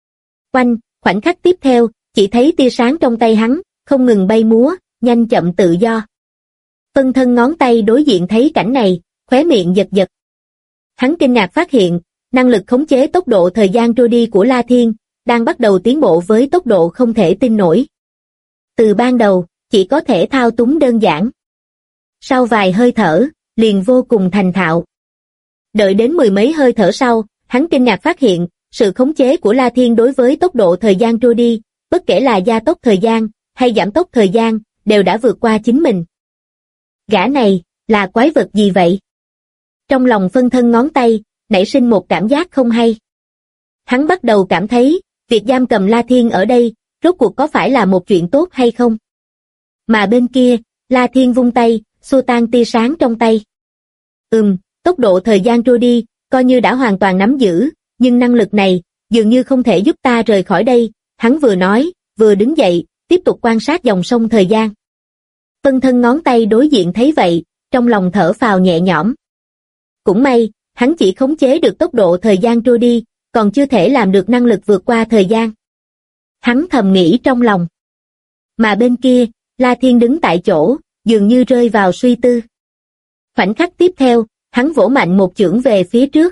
Khoảnh khắc tiếp theo, chỉ thấy tia sáng trong tay hắn, không ngừng bay múa, nhanh chậm tự do. Phân thân ngón tay đối diện thấy cảnh này, khóe miệng giật giật. Hắn kinh ngạc phát hiện, năng lực khống chế tốc độ thời gian trôi đi của La Thiên, đang bắt đầu tiến bộ với tốc độ không thể tin nổi. Từ ban đầu, chỉ có thể thao túng đơn giản. Sau vài hơi thở, liền vô cùng thành thạo. Đợi đến mười mấy hơi thở sau, hắn kinh ngạc phát hiện, sự khống chế của La Thiên đối với tốc độ thời gian trôi đi, bất kể là gia tốc thời gian, hay giảm tốc thời gian, đều đã vượt qua chính mình. Gã này, là quái vật gì vậy? Trong lòng phân thân ngón tay, nảy sinh một cảm giác không hay. Hắn bắt đầu cảm thấy, việc giam cầm La Thiên ở đây, rốt cuộc có phải là một chuyện tốt hay không? Mà bên kia, La Thiên vung tay, xua tan tia sáng trong tay. Tốc độ thời gian trôi đi, coi như đã hoàn toàn nắm giữ, nhưng năng lực này, dường như không thể giúp ta rời khỏi đây, hắn vừa nói, vừa đứng dậy, tiếp tục quan sát dòng sông thời gian. Phân thân ngón tay đối diện thấy vậy, trong lòng thở phào nhẹ nhõm. Cũng may, hắn chỉ khống chế được tốc độ thời gian trôi đi, còn chưa thể làm được năng lực vượt qua thời gian. Hắn thầm nghĩ trong lòng. Mà bên kia, La Thiên đứng tại chỗ, dường như rơi vào suy tư. Khoảnh khắc tiếp theo, hắn vỗ mạnh một chưởng về phía trước.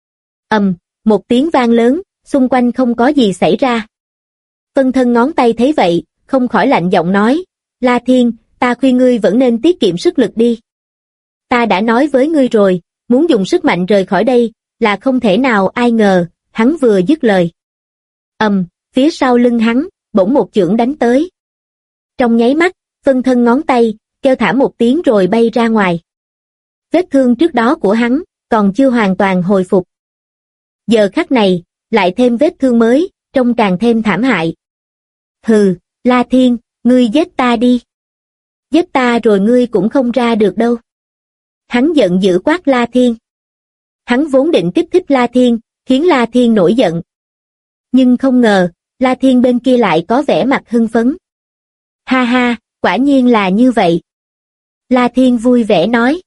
Một tiếng vang lớn, xung quanh không có gì xảy ra. Phân thân ngón tay thấy vậy, không khỏi lạnh giọng nói, La Thiên, ta khuyên ngươi vẫn nên tiết kiệm sức lực đi. Ta đã nói với ngươi rồi, muốn dùng sức mạnh rời khỏi đây, là không thể nào. Ai ngờ, hắn vừa dứt lời. Phía sau lưng hắn, bỗng một chưởng đánh tới. Trong nháy mắt, phân thân ngón tay, kêu thảm một tiếng rồi bay ra ngoài. Vết thương trước đó của hắn, còn chưa hoàn toàn hồi phục. Giờ khắc này, lại thêm vết thương mới, trông càng thêm thảm hại. Hừ, La Thiên, ngươi giết ta đi. Giết ta rồi ngươi cũng không ra được đâu. Hắn giận dữ quát La Thiên. Hắn vốn định kích thích La Thiên, khiến La Thiên nổi giận. Nhưng không ngờ, La Thiên bên kia lại có vẻ mặt hưng phấn. Ha ha, quả nhiên là như vậy. La Thiên vui vẻ nói.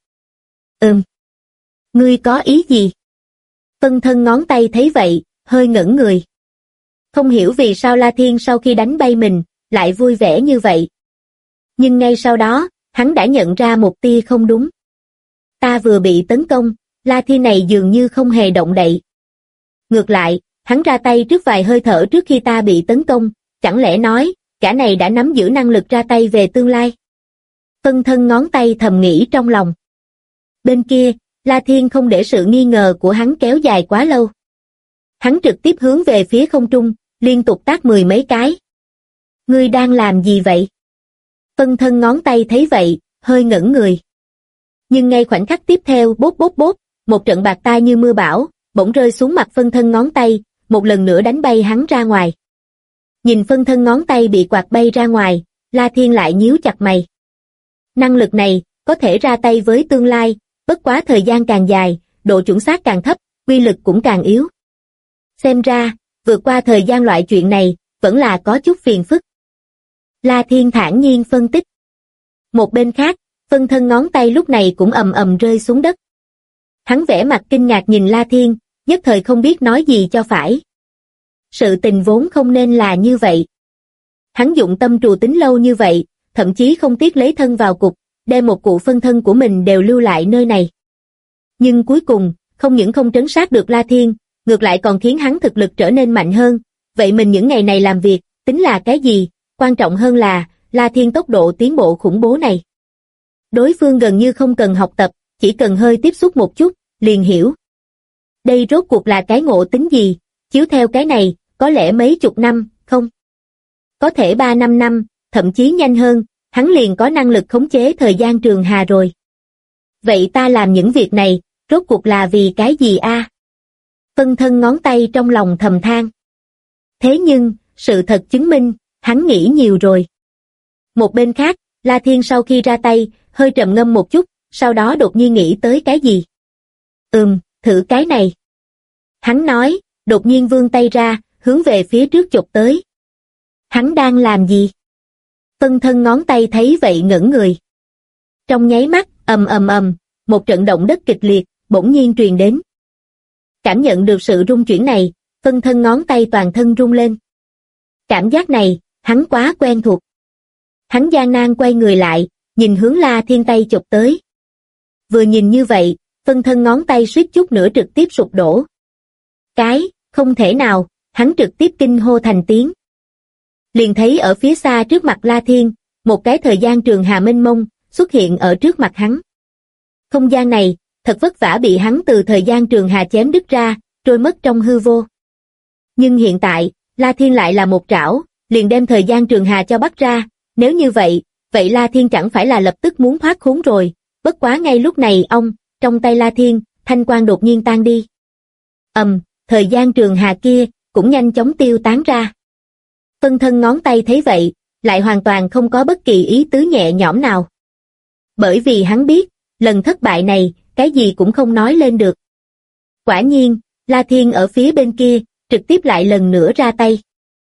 Ngươi có ý gì? Phân thân ngón tay thấy vậy, hơi ngẩn người. Không hiểu vì sao La Thiên sau khi đánh bay mình, lại vui vẻ như vậy. Nhưng ngay sau đó, hắn đã nhận ra một tia không đúng. Ta vừa bị tấn công, La Thiên này dường như không hề động đậy. Ngược lại, hắn ra tay trước vài hơi thở trước khi ta bị tấn công, chẳng lẽ nói, gã này đã nắm giữ năng lực ra tay về tương lai? Phân thân ngón tay thầm nghĩ trong lòng. Bên kia, La Thiên không để sự nghi ngờ của hắn kéo dài quá lâu. Hắn trực tiếp hướng về phía không trung, liên tục tát 10 mấy cái. Ngươi đang làm gì vậy? Phân thân ngón tay thấy vậy, hơi ngẩn người. Nhưng ngay khoảnh khắc tiếp theo bốp bốp bốp, một trận bạt tai như mưa bão, bỗng rơi xuống mặt phân thân ngón tay, một lần nữa đánh bay hắn ra ngoài. Nhìn phân thân ngón tay bị quạt bay ra ngoài, La Thiên lại nhíu chặt mày. Năng lực này, có thể ra tay với tương lai, bất quá thời gian càng dài, độ chuẩn xác càng thấp, uy lực cũng càng yếu. Xem ra, vượt qua thời gian loại chuyện này, vẫn là có chút phiền phức. La Thiên thản nhiên phân tích. Một bên khác, phân thân ngón tay lúc này cũng ầm ầm rơi xuống đất. Hắn vẻ mặt kinh ngạc nhìn La Thiên, nhất thời không biết nói gì cho phải. Sự tình vốn không nên là như vậy. Hắn dụng tâm trù tính lâu như vậy, thậm chí không tiếc lấy thân vào cục, đem một cụ phân thân của mình đều lưu lại nơi này. Nhưng cuối cùng, không những không trấn sát được La Thiên, ngược lại còn khiến hắn thực lực trở nên mạnh hơn. Vậy mình những ngày này làm việc, tính là cái gì? Quan trọng hơn là, La Thiên tốc độ tiến bộ khủng bố này. Đối phương gần như không cần học tập, chỉ cần hơi tiếp xúc một chút, liền hiểu. Đây rốt cuộc là cái ngộ tính gì? Chiếu theo cái này, có lẽ mấy chục năm, không? Có thể 3-5 năm, thậm chí nhanh hơn, hắn liền có năng lực khống chế thời gian trường hà rồi. Vậy ta làm những việc này, rốt cuộc là vì cái gì a? Phân thân ngón tay trong lòng thầm than. Thế nhưng, sự thật chứng minh, hắn nghĩ nhiều rồi. Một bên khác, La Thiên sau khi ra tay, hơi trầm ngâm một chút, sau đó đột nhiên nghĩ tới cái gì. Thử cái này. Hắn nói, đột nhiên vươn tay ra, hướng về phía trước chụp tới. Hắn đang làm gì? Phân thân ngón tay thấy vậy ngẩn người. Trong nháy mắt, ầm ầm ầm, một trận động đất kịch liệt, bỗng nhiên truyền đến. Cảm nhận được sự rung chuyển này, phân thân ngón tay toàn thân rung lên. Cảm giác này, hắn quá quen thuộc. Hắn gian nan quay người lại, nhìn hướng La Thiên tay chụp tới. Vừa nhìn như vậy, phân thân ngón tay suýt chút nữa trực tiếp sụp đổ. Không thể nào, hắn trực tiếp kinh hô thành tiếng. Liền thấy ở phía xa trước mặt La Thiên, một cái thời gian trường hà mênh mông, xuất hiện ở trước mặt hắn. Không gian này, thật vất vả bị hắn từ thời gian trường hà chém đứt ra, trôi mất trong hư vô. Nhưng hiện tại, La Thiên lại là một trảo, liền đem thời gian trường hà cho bắt ra, nếu như vậy, La Thiên chẳng phải là lập tức muốn thoát khốn rồi, bất quá ngay lúc này trong tay La Thiên, thanh quang đột nhiên tan đi. Thời gian trường hà kia, cũng nhanh chóng tiêu tán ra. Phân thân ngón tay thấy vậy, lại hoàn toàn không có bất kỳ ý tứ nhẹ nhõm nào. Bởi vì hắn biết, lần thất bại này, cái gì cũng không nói lên được. Quả nhiên, La Thiên ở phía bên kia, trực tiếp lại lần nữa ra tay.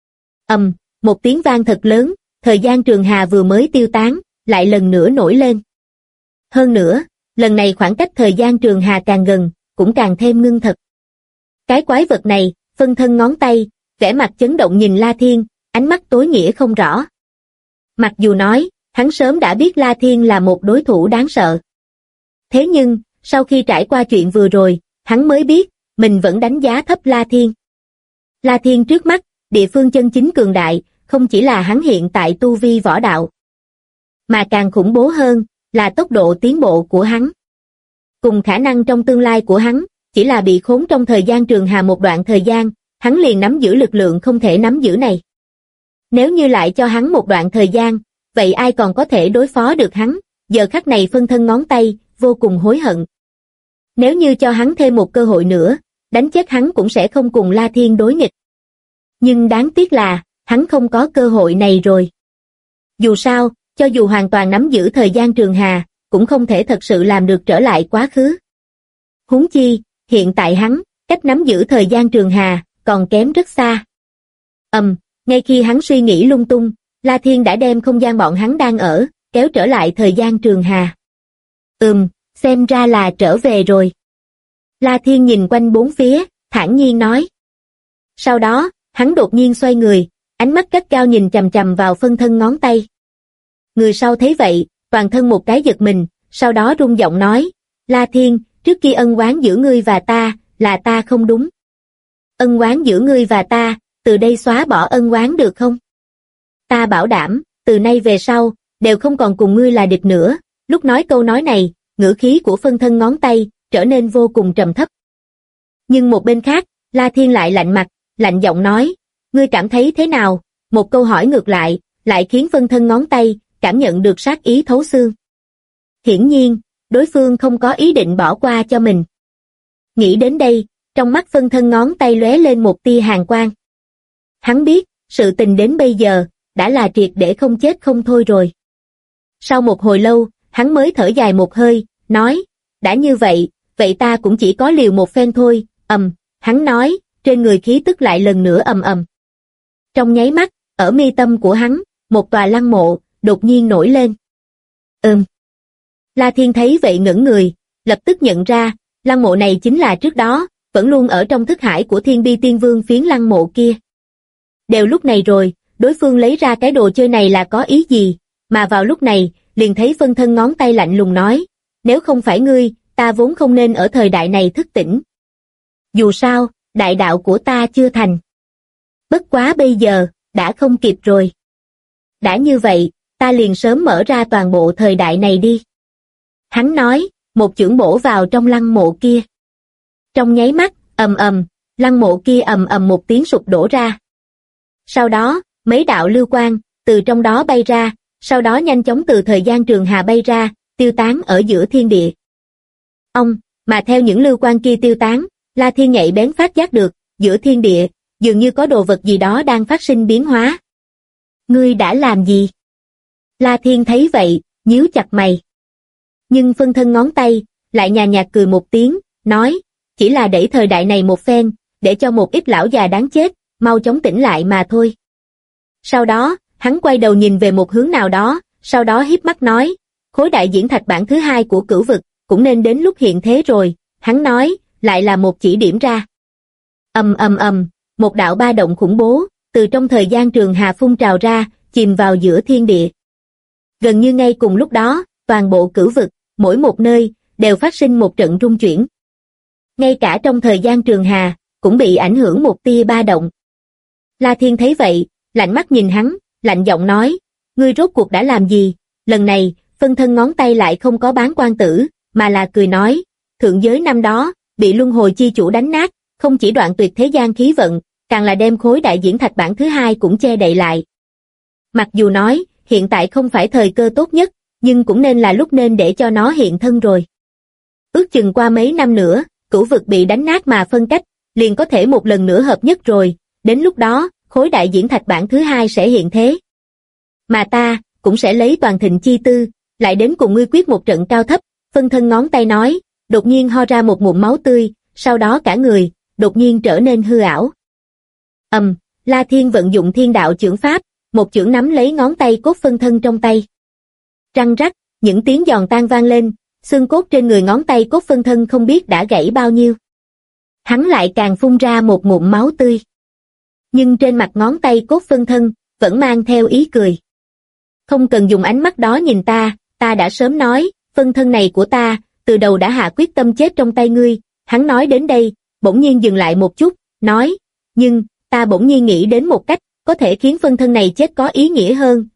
Một tiếng vang thật lớn, thời gian trường hà vừa mới tiêu tán, lại lần nữa nổi lên. Hơn nữa, lần này khoảng cách thời gian trường hà càng gần, cũng càng thêm ngưng thật. Cái quái vật này, phân thân ngón tay, vẻ mặt chấn động nhìn La Thiên, ánh mắt tối nghĩa không rõ. Mặc dù nói, hắn sớm đã biết La Thiên là một đối thủ đáng sợ. Thế nhưng, sau khi trải qua chuyện vừa rồi, hắn mới biết, mình vẫn đánh giá thấp La Thiên. La Thiên trước mắt, địa phương chân chính cường đại, không chỉ là hắn hiện tại tu vi võ đạo. Mà càng khủng bố hơn, là tốc độ tiến bộ của hắn. Cùng khả năng trong tương lai của hắn, chỉ là bị khốn trong thời gian trường hà một đoạn thời gian, hắn liền nắm giữ lực lượng không thể nắm giữ này. Nếu như lại cho hắn một đoạn thời gian, vậy ai còn có thể đối phó được hắn? Giờ khắc này phân thân ngón tay, vô cùng hối hận. Nếu như cho hắn thêm một cơ hội nữa, đánh chết hắn cũng sẽ không cùng La Thiên đối nghịch. Nhưng đáng tiếc là, hắn không có cơ hội này rồi. Dù sao, cho dù hoàn toàn nắm giữ thời gian trường hà, cũng không thể thật sự làm được trở lại quá khứ. Huống chi, hiện tại hắn, cách nắm giữ thời gian trường hà, còn kém rất xa. Ngay khi hắn suy nghĩ lung tung, La Thiên đã đem không gian bọn hắn đang ở, kéo trở lại thời gian trường hà. Xem ra là trở về rồi. La Thiên nhìn quanh bốn phía, thản nhiên nói. Sau đó, hắn đột nhiên xoay người, ánh mắt gắt gao nhìn chằm chằm vào phân thân ngón tay. Người sau thấy vậy, toàn thân một cái giật mình, sau đó rung giọng nói, La Thiên, trước kia ân oán giữa ngươi và ta, là ta không đúng. Ân oán giữa ngươi và ta, từ đây xóa bỏ ân oán được không? Ta bảo đảm, từ nay về sau, đều không còn cùng ngươi là địch nữa. Lúc nói câu nói này, ngữ khí của phân thân ngón tay, trở nên vô cùng trầm thấp. Nhưng một bên khác, La Thiên lại lạnh mặt, lạnh giọng nói, ngươi cảm thấy thế nào? Một câu hỏi ngược lại khiến phân thân ngón tay, cảm nhận được sát ý thấu xương. Hiển nhiên, đối phương không có ý định bỏ qua cho mình. Nghĩ đến đây, trong mắt phân thân ngón tay lóe lên một tia hàn quang. Hắn biết, sự tình đến bây giờ, đã là triệt để không chết không thôi rồi. Sau một hồi lâu, hắn mới thở dài một hơi, nói, đã như vậy, vậy ta cũng chỉ có liều một phen thôi, hắn nói, trên người khí tức lại lần nữa ầm. Trong nháy mắt, ở mi tâm của hắn, một tòa lăng mộ, đột nhiên nổi lên. La Thiên thấy vậy ngẩn người, lập tức nhận ra, lăng mộ này chính là trước đó, vẫn luôn ở trong thức hải của Thiên Bi Tiên Vương phiến lăng mộ kia. Đều lúc này rồi, đối phương lấy ra cái đồ chơi này là có ý gì, mà vào lúc này, liền thấy phân thân ngón tay lạnh lùng nói, nếu không phải ngươi, ta vốn không nên ở thời đại này thức tỉnh. Dù sao, đại đạo của ta chưa thành. Bất quá bây giờ, đã không kịp rồi. Đã như vậy, ta liền sớm mở ra toàn bộ thời đại này đi. Hắn nói, một chưởng bổ vào trong lăng mộ kia. Trong nháy mắt, lăng mộ kia ầm một tiếng sụp đổ ra. Sau đó, mấy đạo lưu quang, từ trong đó bay ra, sau đó nhanh chóng từ thời gian trường hà bay ra, tiêu tán ở giữa thiên địa. Mà theo những lưu quang kia tiêu tán, La Thiên nhạy bén phát giác được, giữa thiên địa, dường như có đồ vật gì đó đang phát sinh biến hóa. Ngươi đã làm gì? La Thiên thấy vậy, nhíu chặt mày. Nhưng phân thân ngón tay, lại nhàn nhạt cười một tiếng, nói, chỉ là đẩy thời đại này một phen, để cho một ít lão già đáng chết, mau chóng tỉnh lại mà thôi. Sau đó, hắn quay đầu nhìn về một hướng nào đó, sau đó híp mắt nói, khối đại diễn thạch bản thứ hai của cửu vực, cũng nên đến lúc hiện thế rồi, hắn nói, lại là một chỉ điểm ra. Một đạo ba động khủng bố, từ trong thời gian trường hà phun trào ra, chìm vào giữa thiên địa. Gần như ngay cùng lúc đó, toàn bộ cửu vực, mỗi một nơi, đều phát sinh một trận rung chuyển. Ngay cả trong thời gian trường hà, cũng bị ảnh hưởng một tia ba động. La Thiên thấy vậy, lạnh mắt nhìn hắn, lạnh giọng nói, ngươi rốt cuộc đã làm gì? Lần này, phân thân ngón tay lại không có bán quan tử, mà là cười nói, thượng giới năm đó, bị luân hồi chi chủ đánh nát, không chỉ đoạn tuyệt thế gian khí vận, càng là đem khối đại diễn thạch bản thứ hai cũng che đậy lại. Mặc dù nói, hiện tại không phải thời cơ tốt nhất, nhưng cũng nên là lúc nên để cho nó hiện thân rồi. Ước chừng qua mấy năm nữa, cửu vực bị đánh nát mà phân cách, liền có thể một lần nữa hợp nhất rồi, đến lúc đó, khối đại diễn thạch bản thứ hai sẽ hiện thế. Mà ta, cũng sẽ lấy toàn thịnh chi tư, lại đến cùng ngươi quyết một trận cao thấp, phân thân ngón tay nói, đột nhiên ho ra một ngụm máu tươi, sau đó cả người, đột nhiên trở nên hư ảo. La Thiên vận dụng thiên đạo chưởng pháp, một chưởng nắm lấy ngón tay cốt phân thân trong tay. Răng rắc, những tiếng giòn tan vang lên, xương cốt trên người ngón tay cốt phân thân không biết đã gãy bao nhiêu. Hắn lại càng phun ra một ngụm máu tươi. Nhưng trên mặt ngón tay cốt phân thân, vẫn mang theo ý cười. Không cần dùng ánh mắt đó nhìn ta đã sớm nói, phân thân này của ta, từ đầu đã hạ quyết tâm chết trong tay ngươi. Hắn nói đến đây, bỗng nhiên dừng lại một chút, nói, nhưng, ta bỗng nhiên nghĩ đến một cách, có thể khiến phân thân này chết có ý nghĩa hơn,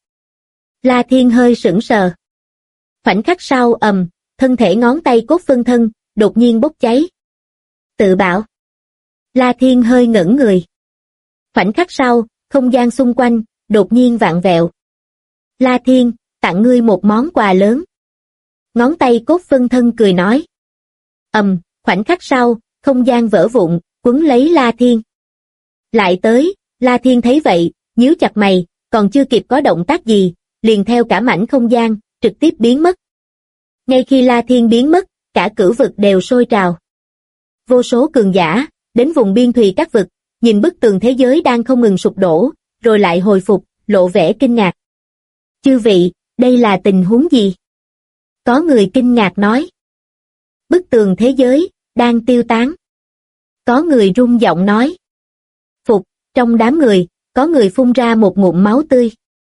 La Thiên hơi sững sờ. Khoảnh khắc sau thân thể ngón tay cốt phân thân, đột nhiên bốc cháy. Tự bảo. La Thiên hơi ngẩn người. Khoảnh khắc sau, không gian xung quanh, đột nhiên vặn vẹo. La Thiên, tặng ngươi một món quà lớn. Ngón tay cốt phân thân cười nói. Khoảnh khắc sau, không gian vỡ vụn, quấn lấy La Thiên. Lại tới, La Thiên thấy vậy, nhíu chặt mày, còn chưa kịp có động tác gì, liền theo cả mảnh không gian, trực tiếp biến mất. Ngay khi La Thiên biến mất, cả cửu vực đều sôi trào. Vô số cường giả, đến vùng biên thùy các vực, nhìn bức tường thế giới đang không ngừng sụp đổ, rồi lại hồi phục, lộ vẻ kinh ngạc. Chư vị, đây là tình huống gì? Có người kinh ngạc nói. Bức tường thế giới, đang tiêu tán. Có người run giọng nói. Phục, trong đám người, có người phun ra một ngụm máu tươi.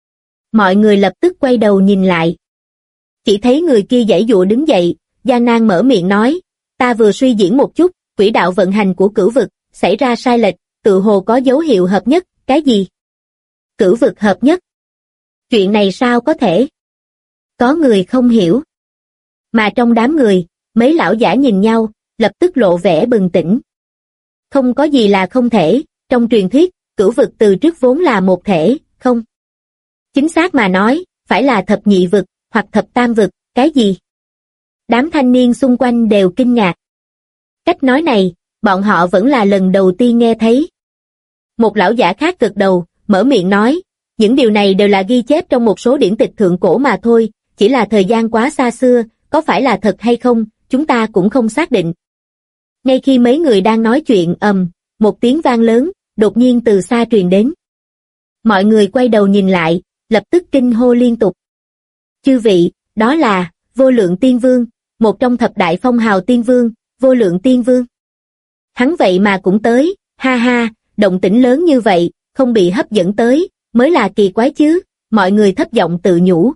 Mọi người lập tức quay đầu nhìn lại. Chỉ thấy người kia giãy giụa đứng dậy, gian nan mở miệng nói, ta vừa suy diễn một chút, quỹ đạo vận hành của cửu vực, xảy ra sai lệch, tự hồ có dấu hiệu hợp nhất, cái gì? Cửu vực hợp nhất? Chuyện này sao có thể? Có người không hiểu. Mà trong đám người, mấy lão giả nhìn nhau, lập tức lộ vẻ bừng tỉnh. Không có gì là không thể, trong truyền thuyết, cửu vực từ trước vốn là một thể, không? Chính xác mà nói, phải là thập nhị vực, hoặc thập tam vực, cái gì? Đám thanh niên xung quanh đều kinh ngạc. Cách nói này, bọn họ vẫn là lần đầu tiên nghe thấy. Một lão giả khác gật đầu, mở miệng nói, những điều này đều là ghi chép trong một số điển tịch thượng cổ mà thôi, chỉ là thời gian quá xa xưa, có phải là thật hay không, chúng ta cũng không xác định. Ngay khi mấy người đang nói chuyện một tiếng vang lớn, đột nhiên từ xa truyền đến. Mọi người quay đầu nhìn lại, lập tức kinh hô liên tục. Chư vị, đó là Vô Lượng Tiên Vương, một trong thập đại phong hào tiên vương, Vô Lượng Tiên Vương. Hắn vậy mà cũng tới, ha ha, động tĩnh lớn như vậy, không bị hấp dẫn tới, mới là kỳ quái chứ, mọi người thấp giọng tự nhủ.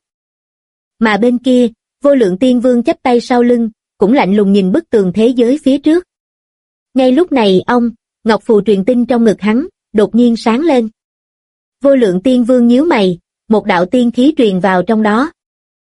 Mà bên kia, Vô Lượng Tiên Vương chắp tay sau lưng, cũng lạnh lùng nhìn bức tường thế giới phía trước. Ngay lúc này Ngọc Phù truyền tinh trong ngực hắn, đột nhiên sáng lên. Vô Lượng Tiên Vương nhíu mày, một đạo tiên khí truyền vào trong đó.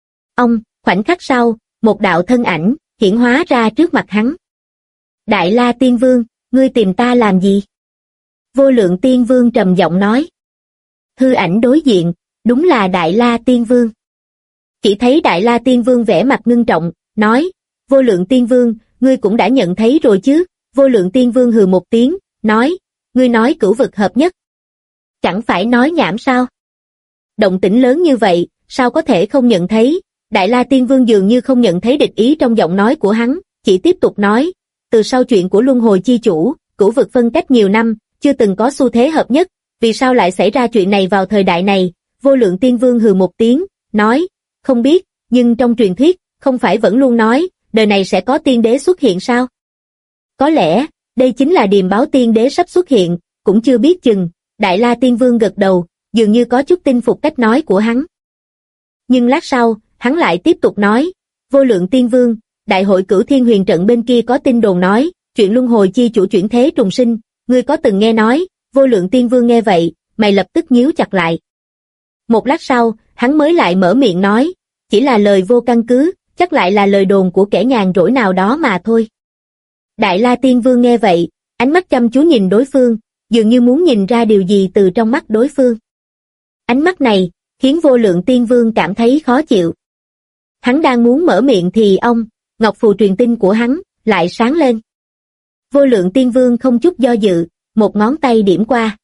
Khoảnh khắc sau, một đạo thân ảnh, hiển hóa ra trước mặt hắn. Đại La Tiên Vương, ngươi tìm ta làm gì? Vô Lượng Tiên Vương trầm giọng nói. Hư ảnh đối diện, đúng là Đại La Tiên Vương. Chỉ thấy Đại La Tiên Vương vẻ mặt ngưng trọng, nói, Vô Lượng Tiên Vương, ngươi cũng đã nhận thấy rồi chứ? Vô Lượng Tiên Vương hừ một tiếng, nói, ngươi nói cửu vực hợp nhất. Chẳng phải nói nhảm sao? Động tĩnh lớn như vậy, sao có thể không nhận thấy? Đại La Tiên Vương dường như không nhận thấy địch ý trong giọng nói của hắn, chỉ tiếp tục nói, từ sau chuyện của Luân Hồi Chi Chủ, cửu vực phân cách nhiều năm, chưa từng có xu thế hợp nhất, vì sao lại xảy ra chuyện này vào thời đại này? Vô Lượng Tiên Vương hừ một tiếng, nói, không biết, nhưng trong truyền thuyết, không phải vẫn luôn nói, đời này sẽ có tiên đế xuất hiện sao? Có lẽ, đây chính là điềm báo tiên đế sắp xuất hiện, cũng chưa biết chừng. Đại La Tiên Vương gật đầu, dường như có chút tin phục cách nói của hắn. Nhưng lát sau, hắn lại tiếp tục nói, Vô Lượng Tiên Vương, đại hội Cửu Thiên Huyền Trận bên kia có tin đồn nói, chuyện Luân Hồi Chi Chủ chuyển thế trùng sinh, ngươi có từng nghe nói? Vô Lượng Tiên Vương nghe vậy, mày lập tức nhíu chặt lại. Một lát sau, hắn mới lại mở miệng nói, chỉ là lời vô căn cứ, chắc lại là lời đồn của kẻ nhàn rỗi nào đó mà thôi. Đại La Tiên Vương nghe vậy, ánh mắt chăm chú nhìn đối phương, dường như muốn nhìn ra điều gì từ trong mắt đối phương. Ánh mắt này, khiến Vô Lượng Tiên Vương cảm thấy khó chịu. Hắn đang muốn mở miệng thì Ngọc Phù truyền tinh của hắn, lại sáng lên. Vô Lượng Tiên Vương không chút do dự, một ngón tay điểm qua.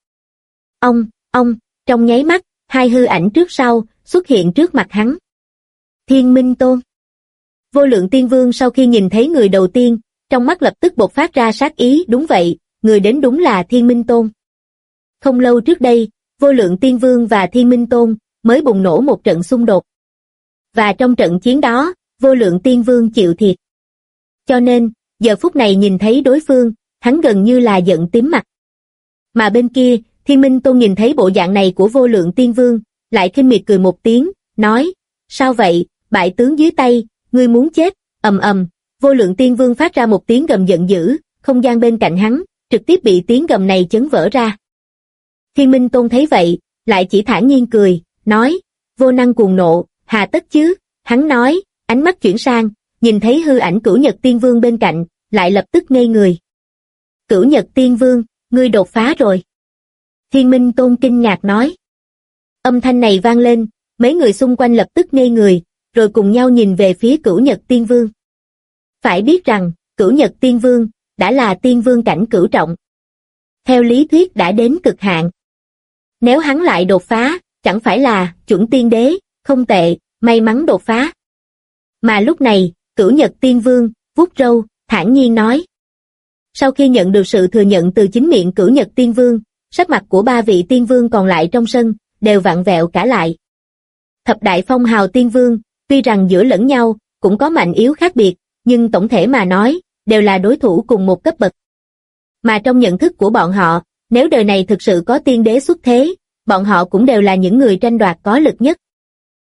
Trong nháy mắt, hai hư ảnh trước sau, xuất hiện trước mặt hắn. Thiên Minh Tôn. Vô Lượng Tiên Vương sau khi nhìn thấy người đầu tiên, trong mắt lập tức bộc phát ra sát ý, đúng vậy, người đến đúng là Thiên Minh Tôn. Không lâu trước đây, Vô Lượng Tiên Vương và Thiên Minh Tôn mới bùng nổ một trận xung đột. Và trong trận chiến đó, Vô Lượng Tiên Vương chịu thiệt. Cho nên, giờ phút này nhìn thấy đối phương, hắn gần như là giận tím mặt. Mà bên kia, Thiên Minh Tôn nhìn thấy bộ dạng này của Vô Lượng Tiên Vương, lại khinh miệt cười một tiếng, nói, sao vậy, bại tướng dưới tay, ngươi muốn chết, Vô Lượng Tiên Vương phát ra một tiếng gầm giận dữ, không gian bên cạnh hắn, trực tiếp bị tiếng gầm này chấn vỡ ra. Thiên Minh Tôn thấy vậy, lại chỉ thản nhiên cười, nói, vô năng cuồng nộ, hà tất chứ, hắn nói, ánh mắt chuyển sang, nhìn thấy hư ảnh Cửu Nhật Tiên Vương bên cạnh, lại lập tức ngây người. Cửu Nhật Tiên Vương, ngươi đột phá rồi. Thiên Minh Tôn kinh ngạc nói. Âm thanh này vang lên, mấy người xung quanh lập tức ngây người, rồi cùng nhau nhìn về phía Cửu Nhật Tiên Vương. Phải biết rằng, Cửu Nhật Tiên Vương, đã là tiên vương cảnh cửu trọng. Theo lý thuyết đã đến cực hạn. Nếu hắn lại đột phá, chẳng phải là chuẩn tiên đế, không tệ, may mắn đột phá. Mà lúc này, Cửu Nhật Tiên Vương, vuốt râu, thản nhiên nói. Sau khi nhận được sự thừa nhận từ chính miệng Cửu Nhật Tiên Vương, sắc mặt của ba vị tiên vương còn lại trong sân, đều vặn vẹo cả lại. Thập đại phong hào tiên vương, tuy rằng giữa lẫn nhau, cũng có mạnh yếu khác biệt, nhưng tổng thể mà nói, đều là đối thủ cùng một cấp bậc. Mà trong nhận thức của bọn họ, nếu đời này thực sự có tiên đế xuất thế, bọn họ cũng đều là những người tranh đoạt có lực nhất.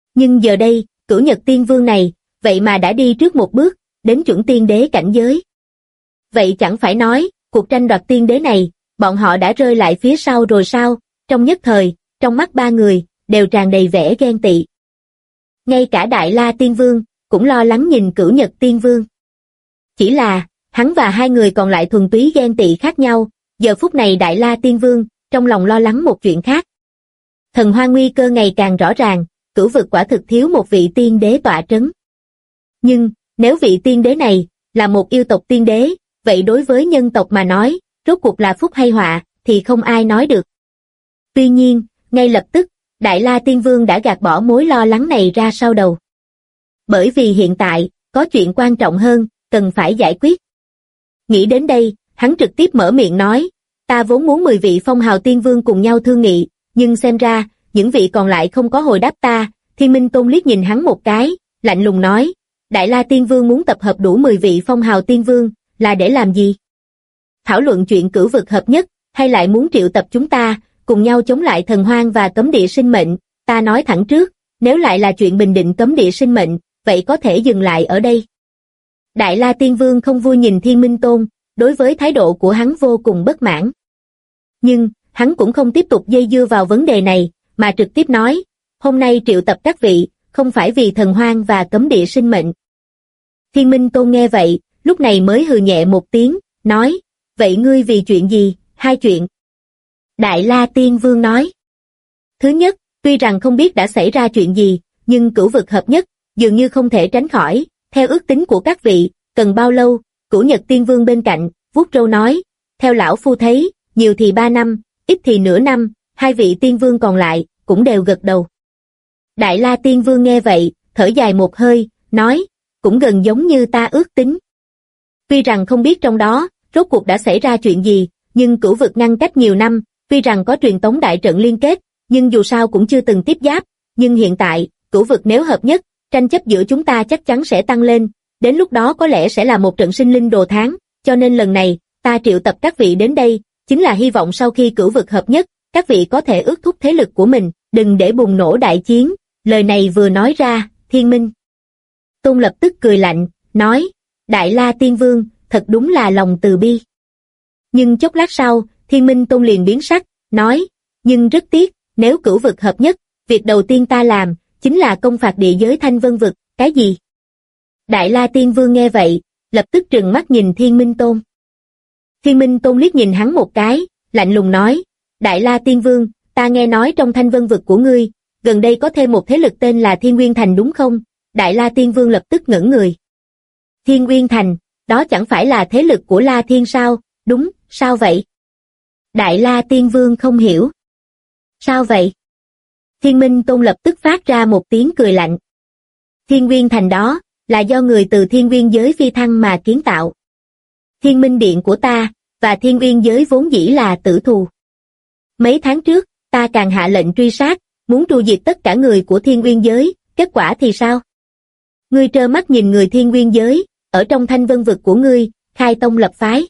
Nhưng giờ đây, Cửu Nhật Tiên Vương này, vậy mà đã đi trước một bước, đến chuẩn tiên đế cảnh giới. Vậy chẳng phải nói, cuộc tranh đoạt tiên đế này, bọn họ đã rơi lại phía sau rồi sao? Trong nhất thời, trong mắt ba người, đều tràn đầy vẻ ghen tị. Ngay cả Đại La Tiên Vương, cũng lo lắng nhìn Cửu Nhật Tiên Vương. Chỉ là, hắn và hai người còn lại thuần túy ghen tị khác nhau, giờ phút này Đại La Tiên Vương, trong lòng lo lắng một chuyện khác. Thần Hoa nguy cơ ngày càng rõ ràng, cửu vực quả thực thiếu một vị tiên đế tọa trấn. Nhưng, nếu vị tiên đế này, là một yêu tộc tiên đế, vậy đối với nhân tộc mà nói, rốt cuộc là phúc hay họa, thì không ai nói được. Tuy nhiên, ngay lập tức, Đại La Tiên Vương đã gạt bỏ mối lo lắng này ra sau đầu. Bởi vì hiện tại, có chuyện quan trọng hơn, cần phải giải quyết. Nghĩ đến đây, hắn trực tiếp mở miệng nói, ta vốn muốn 10 vị phong hào tiên vương cùng nhau thương nghị, nhưng xem ra, những vị còn lại không có hồi đáp ta. Thiên Minh Tôn liếc nhìn hắn một cái, lạnh lùng nói, Đại La Tiên Vương muốn tập hợp đủ 10 vị phong hào tiên vương, là để làm gì? Thảo luận chuyện cửu vực hợp nhất, hay lại muốn triệu tập chúng ta, cùng nhau chống lại thần hoang và cấm địa sinh mệnh? Ta nói thẳng trước, nếu lại là chuyện bình định cấm địa sinh mệnh, vậy có thể dừng lại ở đây. Đại La Tiên Vương không vui nhìn Thiên Minh Tôn, đối với thái độ của hắn vô cùng bất mãn. Nhưng, hắn cũng không tiếp tục dây dưa vào vấn đề này, mà trực tiếp nói, hôm nay triệu tập các vị, không phải vì thần hoang và cấm địa sinh mệnh. Thiên Minh Tôn nghe vậy, lúc này mới hừ nhẹ một tiếng, nói, vậy ngươi vì chuyện gì? Hai chuyện. Đại La Tiên Vương nói. Thứ nhất, tuy rằng không biết đã xảy ra chuyện gì, nhưng cửu vực hợp nhất, dường như không thể tránh khỏi, theo ước tính của các vị, cần bao lâu? Cửu Nhật Tiên Vương bên cạnh, vuốt râu nói, theo lão phu thấy, nhiều thì 3 năm, ít thì nửa năm. Hai vị tiên vương còn lại, cũng đều gật đầu. Đại La Tiên Vương nghe vậy, thở dài một hơi, nói, cũng gần giống như ta ước tính. Tuy rằng không biết trong đó, rốt cuộc đã xảy ra chuyện gì, nhưng cửu vực ngăn cách nhiều năm, tuy rằng có truyền tống đại trận liên kết, nhưng dù sao cũng chưa từng tiếp giáp, nhưng hiện tại, cửu vực nếu hợp nhất, tranh chấp giữa chúng ta chắc chắn sẽ tăng lên, đến lúc đó có lẽ sẽ là một trận sinh linh đồ thán, cho nên lần này, ta triệu tập các vị đến đây, chính là hy vọng sau khi cửu vực hợp nhất, các vị có thể ước thúc thế lực của mình, đừng để bùng nổ đại chiến. Lời này vừa nói ra, Thiên Minh Tôn lập tức cười lạnh, nói, Đại La Tiên Vương, thật đúng là lòng từ bi. Nhưng chốc lát sau, Thiên Minh Tôn liền biến sắc, nói, nhưng rất tiếc, nếu cửu vực hợp nhất, việc đầu tiên ta làm, chính là công phạt địa giới Thanh Vân vực. Cái gì? Đại La Tiên Vương nghe vậy, lập tức trừng mắt nhìn Thiên Minh Tôn. Thiên Minh Tôn liếc nhìn hắn một cái, lạnh lùng nói, Đại La Tiên Vương, ta nghe nói trong Thanh Vân vực của ngươi, gần đây có thêm một thế lực tên là Thiên Nguyên Thành đúng không? Đại La Tiên Vương lập tức ngẩn người. Thiên Nguyên Thành, đó chẳng phải là thế lực của La Thiên sao? Đúng, sao vậy? Đại La Tiên Vương không hiểu. Sao vậy? Thiên Minh Tôn lập tức phát ra một tiếng cười lạnh. Thiên Nguyên Thành đó, là do người từ Thiên Nguyên giới phi thăng mà kiến tạo. Thiên Minh Điện của ta, và Thiên Nguyên giới vốn dĩ là tử thù. Mấy tháng trước, ta càng hạ lệnh truy sát, muốn tru diệt tất cả người của Thiên Nguyên giới, kết quả thì sao? Ngươi trơ mắt nhìn người Thiên Nguyên giới, ở trong Thanh Vân vực của ngươi, khai tông lập phái.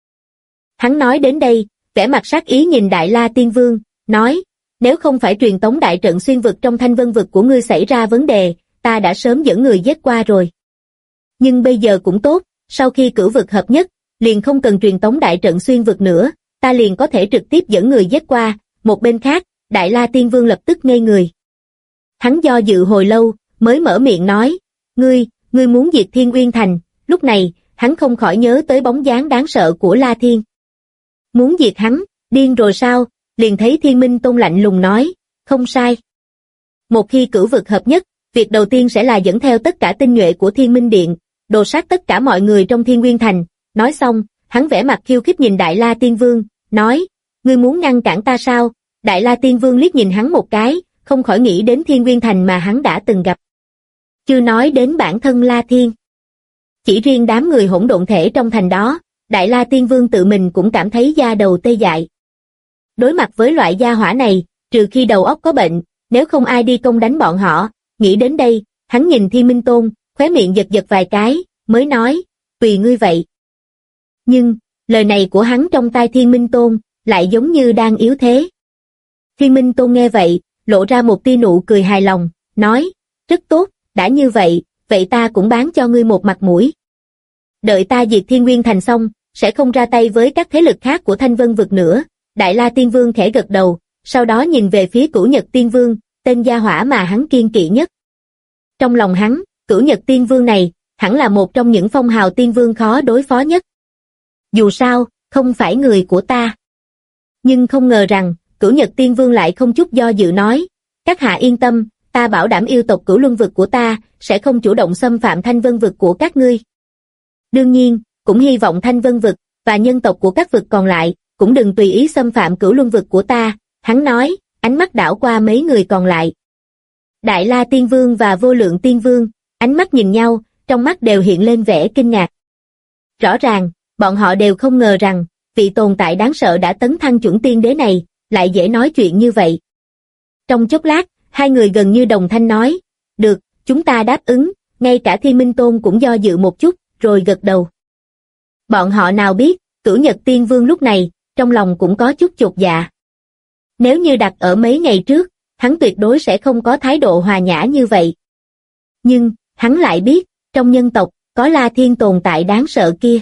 Hắn nói đến đây, vẻ mặt sát ý nhìn Đại La Tiên Vương, nói, nếu không phải truyền tống đại trận xuyên vực trong Thanh Vân vực của ngươi xảy ra vấn đề, ta đã sớm dẫn người giết qua rồi. Nhưng bây giờ cũng tốt, sau khi cửu vực hợp nhất, liền không cần truyền tống đại trận xuyên vực nữa, ta liền có thể trực tiếp dẫn người giết qua. Một bên khác, Đại La Tiên Vương lập tức ngây người. Hắn do dự hồi lâu, mới mở miệng nói, ngươi muốn diệt Thiên Nguyên Thành. Lúc này, hắn không khỏi nhớ tới bóng dáng đáng sợ của La Thiên. Muốn diệt hắn, điên rồi sao? Liền thấy Thiên Minh Tôn lạnh lùng nói, không sai. Một khi cửu vực hợp nhất, việc đầu tiên sẽ là dẫn theo tất cả tinh nhuệ của Thiên Minh Điện, đồ sát tất cả mọi người trong Thiên Nguyên Thành. Nói xong, hắn vẻ mặt khiêu khích nhìn Đại La Tiên Vương, nói, ngươi muốn ngăn cản ta sao? Đại La Tiên Vương liếc nhìn hắn một cái, không khỏi nghĩ đến Thiên Nguyên Thành mà hắn đã từng gặp. Chưa nói đến bản thân La Thiên. Chỉ riêng đám người hỗn độn thể trong thành đó, Đại La Tiên Vương tự mình cũng cảm thấy da đầu tê dại. Đối mặt với loại gia hỏa này, trừ khi đầu óc có bệnh, nếu không ai đi công đánh bọn họ. Nghĩ đến đây, hắn nhìn Thiên Minh Tôn, khóe miệng giật giật vài cái, mới nói, tùy ngươi vậy. Nhưng, lời này của hắn trong tai Thiên Minh Tôn, lại giống như đang yếu thế. Thiên Minh Tôn nghe vậy, lộ ra một tia nụ cười hài lòng, nói, rất tốt, đã như vậy, vậy ta cũng bán cho ngươi một mặt mũi. Đợi ta diệt Thiên Nguyên Thành xong, sẽ không ra tay với các thế lực khác của Thanh Vân vực nữa. Đại La Tiên Vương khẽ gật đầu, sau đó nhìn về phía Cửu Nhật Tiên Vương, tên gia hỏa mà hắn kiêng kỵ nhất. Trong lòng hắn, Cửu Nhật Tiên Vương này, hẳn là một trong những phong hào tiên vương khó đối phó nhất. Dù sao, không phải người của ta. Nhưng không ngờ rằng, Cửu Nhật Tiên Vương lại không chút do dự nói, các hạ yên tâm, ta bảo đảm yêu tộc Cửu Luân vực của ta, sẽ không chủ động xâm phạm Thanh Vân vực của các ngươi. Đương nhiên, cũng hy vọng Thanh Vân vực, và nhân tộc của các vực còn lại, cũng đừng tùy ý xâm phạm Cửu Luân vực của ta, hắn nói, ánh mắt đảo qua mấy người còn lại. Đại La Tiên Vương và Vô Lượng Tiên Vương, ánh mắt nhìn nhau, trong mắt đều hiện lên vẻ kinh ngạc. Rõ ràng, bọn họ đều không ngờ rằng, vị tồn tại đáng sợ đã tấn thăng chuẩn tiên đế này, lại dễ nói chuyện như vậy. Trong chốc lát, hai người gần như đồng thanh nói, được, chúng ta đáp ứng, ngay cả Thiên Minh Tôn cũng do dự một chút, rồi gật đầu. Bọn họ nào biết, Cửu Nhật Tiên Vương lúc này, trong lòng cũng có chút chột dạ. Nếu như đặt ở mấy ngày trước, hắn tuyệt đối sẽ không có thái độ hòa nhã như vậy. Nhưng, hắn lại biết, trong nhân tộc, có La Thiên tồn tại đáng sợ kia.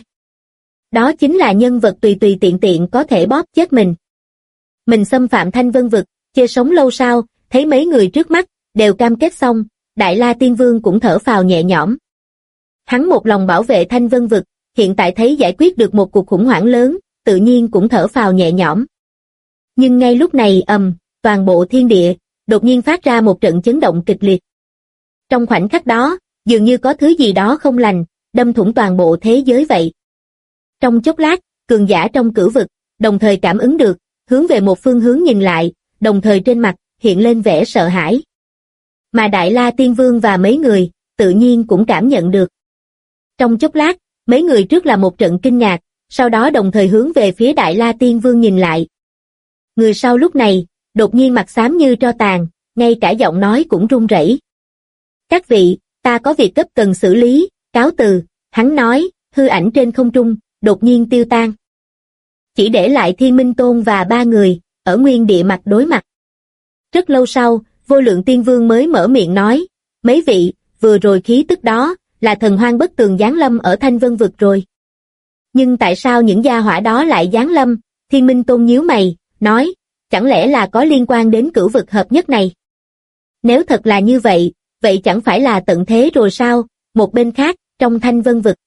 Đó chính là nhân vật tùy tùy tiện tiện có thể bóp chết mình. Mình xâm phạm Thanh Vân vực, chê sống lâu sao, thấy mấy người trước mắt, đều cam kết xong, Đại La Tiên Vương cũng thở phào nhẹ nhõm. Hắn một lòng bảo vệ Thanh Vân vực, hiện tại thấy giải quyết được một cuộc khủng hoảng lớn, tự nhiên cũng thở phào nhẹ nhõm. Nhưng ngay lúc này toàn bộ thiên địa, đột nhiên phát ra một trận chấn động kịch liệt. Trong khoảnh khắc đó, dường như có thứ gì đó không lành, đâm thủng toàn bộ thế giới vậy. Trong chốc lát, cường giả trong cửu vực, đồng thời cảm ứng được, hướng về một phương hướng nhìn lại, đồng thời trên mặt, hiện lên vẻ sợ hãi. Mà Đại La Tiên Vương và mấy người, tự nhiên cũng cảm nhận được. Trong chốc lát, mấy người trước là một trận kinh ngạc, sau đó đồng thời hướng về phía Đại La Tiên Vương nhìn lại. Người sau lúc này, đột nhiên mặt xám như tro tàn, ngay cả giọng nói cũng run rẩy. Các vị, ta có việc gấp cần xử lý, cáo từ, hắn nói, hư ảnh trên không trung, đột nhiên tiêu tan. Chỉ để lại Thiên Minh Tôn và ba người, ở nguyên địa mặt đối mặt. Rất lâu sau, Vô Lượng Tiên Vương mới mở miệng nói, mấy vị, vừa rồi khí tức đó, là thần hoang bất tường giáng lâm ở Thanh Vân vực rồi. Nhưng tại sao những gia hỏa đó lại giáng lâm? Thiên Minh Tôn nhíu mày, nói, chẳng lẽ là có liên quan đến cửu vực hợp nhất này? Nếu thật là như vậy, vậy chẳng phải là tận thế rồi sao? Một bên khác, trong Thanh Vân vực.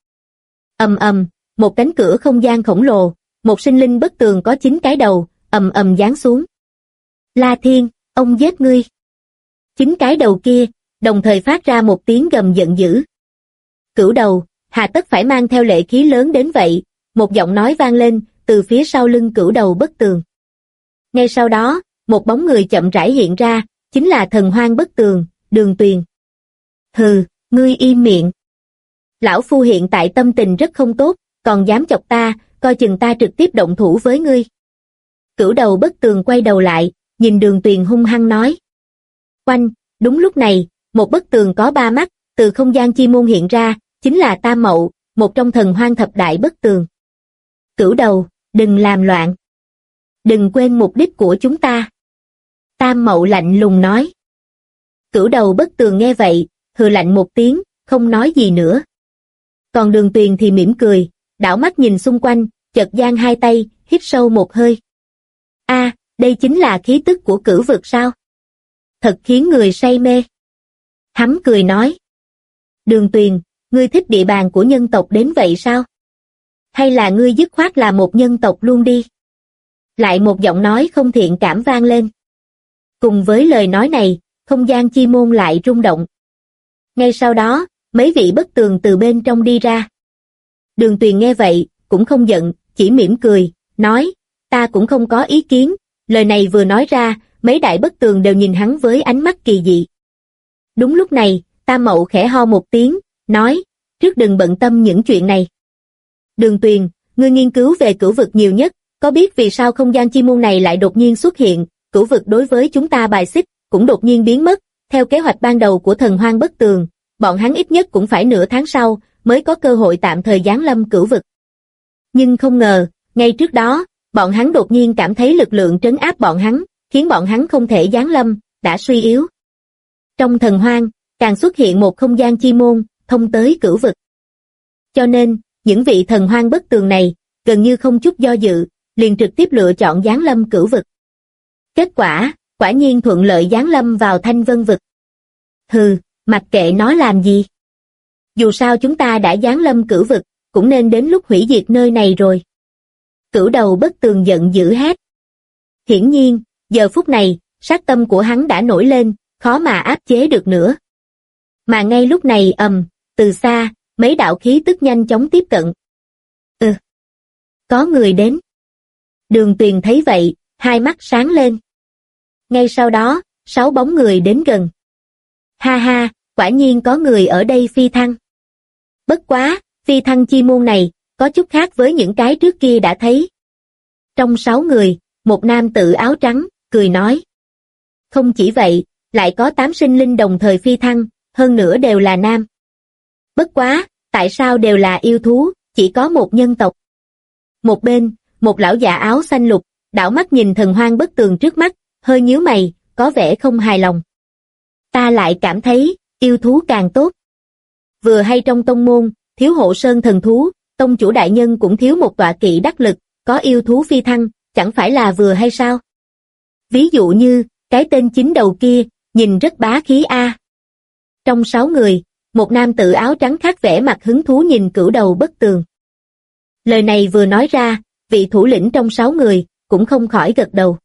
Một cánh cửa không gian khổng lồ, một sinh linh bất tường có 9 cái đầu, giáng xuống. La Thiên, ông giết ngươi. 9 cái đầu kia, đồng thời phát ra một tiếng gầm giận dữ. Cửu đầu, hà tất phải mang theo lệ khí lớn đến vậy, một giọng nói vang lên, từ phía sau lưng cửu đầu bất tường. Ngay sau đó, một bóng người chậm rãi hiện ra, chính là thần hoang bất tường, Đường Tuyền. Hừ, ngươi im miệng. Lão phu hiện tại tâm tình rất không tốt, còn dám chọc ta, coi chừng ta trực tiếp động thủ với ngươi. Cửu đầu bất tường quay đầu lại, nhìn Đường Tuyền hung hăng nói. Oanh, đúng lúc này, một bức tường có 3 mắt, từ không gian chi môn hiện ra, chính là Tam Mậu, một trong thần hoang thập đại bức tường. Cửu đầu, đừng làm loạn. Đừng quên mục đích của chúng ta. Tam Mậu lạnh lùng nói. Cửu đầu bất tường nghe vậy, hừ lạnh một tiếng, không nói gì nữa. Còn Đường Tuyền thì mỉm cười, đảo mắt nhìn xung quanh, chợt giang hai tay, hít sâu một hơi. Đây chính là khí tức của cửu vực sao? Thật khiến người say mê. Hắn cười nói. Đường Tuyền, ngươi thích địa bàn của nhân tộc đến vậy sao? Hay là ngươi dứt khoát là một nhân tộc luôn đi? Lại một giọng nói không thiện cảm vang lên. Cùng với lời nói này, không gian chi môn lại rung động. Ngay sau đó, mấy vị bất tường từ bên trong đi ra. Đường Tuyền nghe vậy, cũng không giận, chỉ mỉm cười, nói, ta cũng không có ý kiến. Lời này vừa nói ra, mấy đại bất tường đều nhìn hắn với ánh mắt kỳ dị. Đúng lúc này, Tam Mậu khẽ ho một tiếng, nói, trước đừng bận tâm những chuyện này. Đường Tuyền, ngươi nghiên cứu về cửu vực nhiều nhất, có biết vì sao không gian chi môn này lại đột nhiên xuất hiện, cửu vực đối với chúng ta bài xích, cũng đột nhiên biến mất, theo kế hoạch ban đầu của thần hoang bất tường, bọn hắn ít nhất cũng phải nửa tháng sau, mới có cơ hội tạm thời giáng lâm cửu vực. Nhưng không ngờ, ngay trước đó, bọn hắn đột nhiên cảm thấy lực lượng trấn áp bọn hắn, khiến bọn hắn không thể giáng lâm, đã suy yếu. Trong thần hoang, càng xuất hiện một không gian chi môn, thông tới cửu vực. Cho nên, những vị thần hoang bất tường này, gần như không chút do dự, liền trực tiếp lựa chọn giáng lâm cửu vực. Kết quả, quả nhiên thuận lợi giáng lâm vào Thanh Vân vực. Hừ, mặc kệ nó làm gì. Dù sao chúng ta đã giáng lâm cửu vực, cũng nên đến lúc hủy diệt nơi này rồi. Cửu đầu bất tường giận dữ hét. Hiển nhiên, giờ phút này, sát tâm của hắn đã nổi lên, khó mà áp chế được nữa. Mà ngay lúc này từ xa, mấy đạo khí tức nhanh chóng tiếp cận. Có người đến. Đường Tuyền thấy vậy, hai mắt sáng lên. Ngay sau đó, 6 bóng người đến gần. Ha ha, quả nhiên có người ở đây phi thăng. Bất quá, phi thăng chi môn này, có chút khác với những cái trước kia đã thấy. Trong 6 người, một nam tử áo trắng, cười nói. Không chỉ vậy, lại có 8 sinh linh đồng thời phi thăng, hơn nữa đều là nam. Bất quá, tại sao đều là yêu thú, chỉ có một nhân tộc? Một bên, một lão già áo xanh lục, đảo mắt nhìn thần hoang bất tường trước mắt, hơi nhíu mày, có vẻ không hài lòng. Ta lại cảm thấy, yêu thú càng tốt. Vừa hay trong tông môn, thiếu hộ sơn thần thú, tông chủ đại nhân cũng thiếu một tọa kỵ đắc lực, có yêu thú phi thăng, chẳng phải là vừa hay sao? Ví dụ như, cái tên chính đầu kia, nhìn rất bá khí a. Trong 6 người, một nam tử áo trắng khác vẻ mặt hứng thú nhìn cửu đầu bất tường. Lời này vừa nói ra, vị thủ lĩnh trong 6 người, cũng không khỏi gật đầu.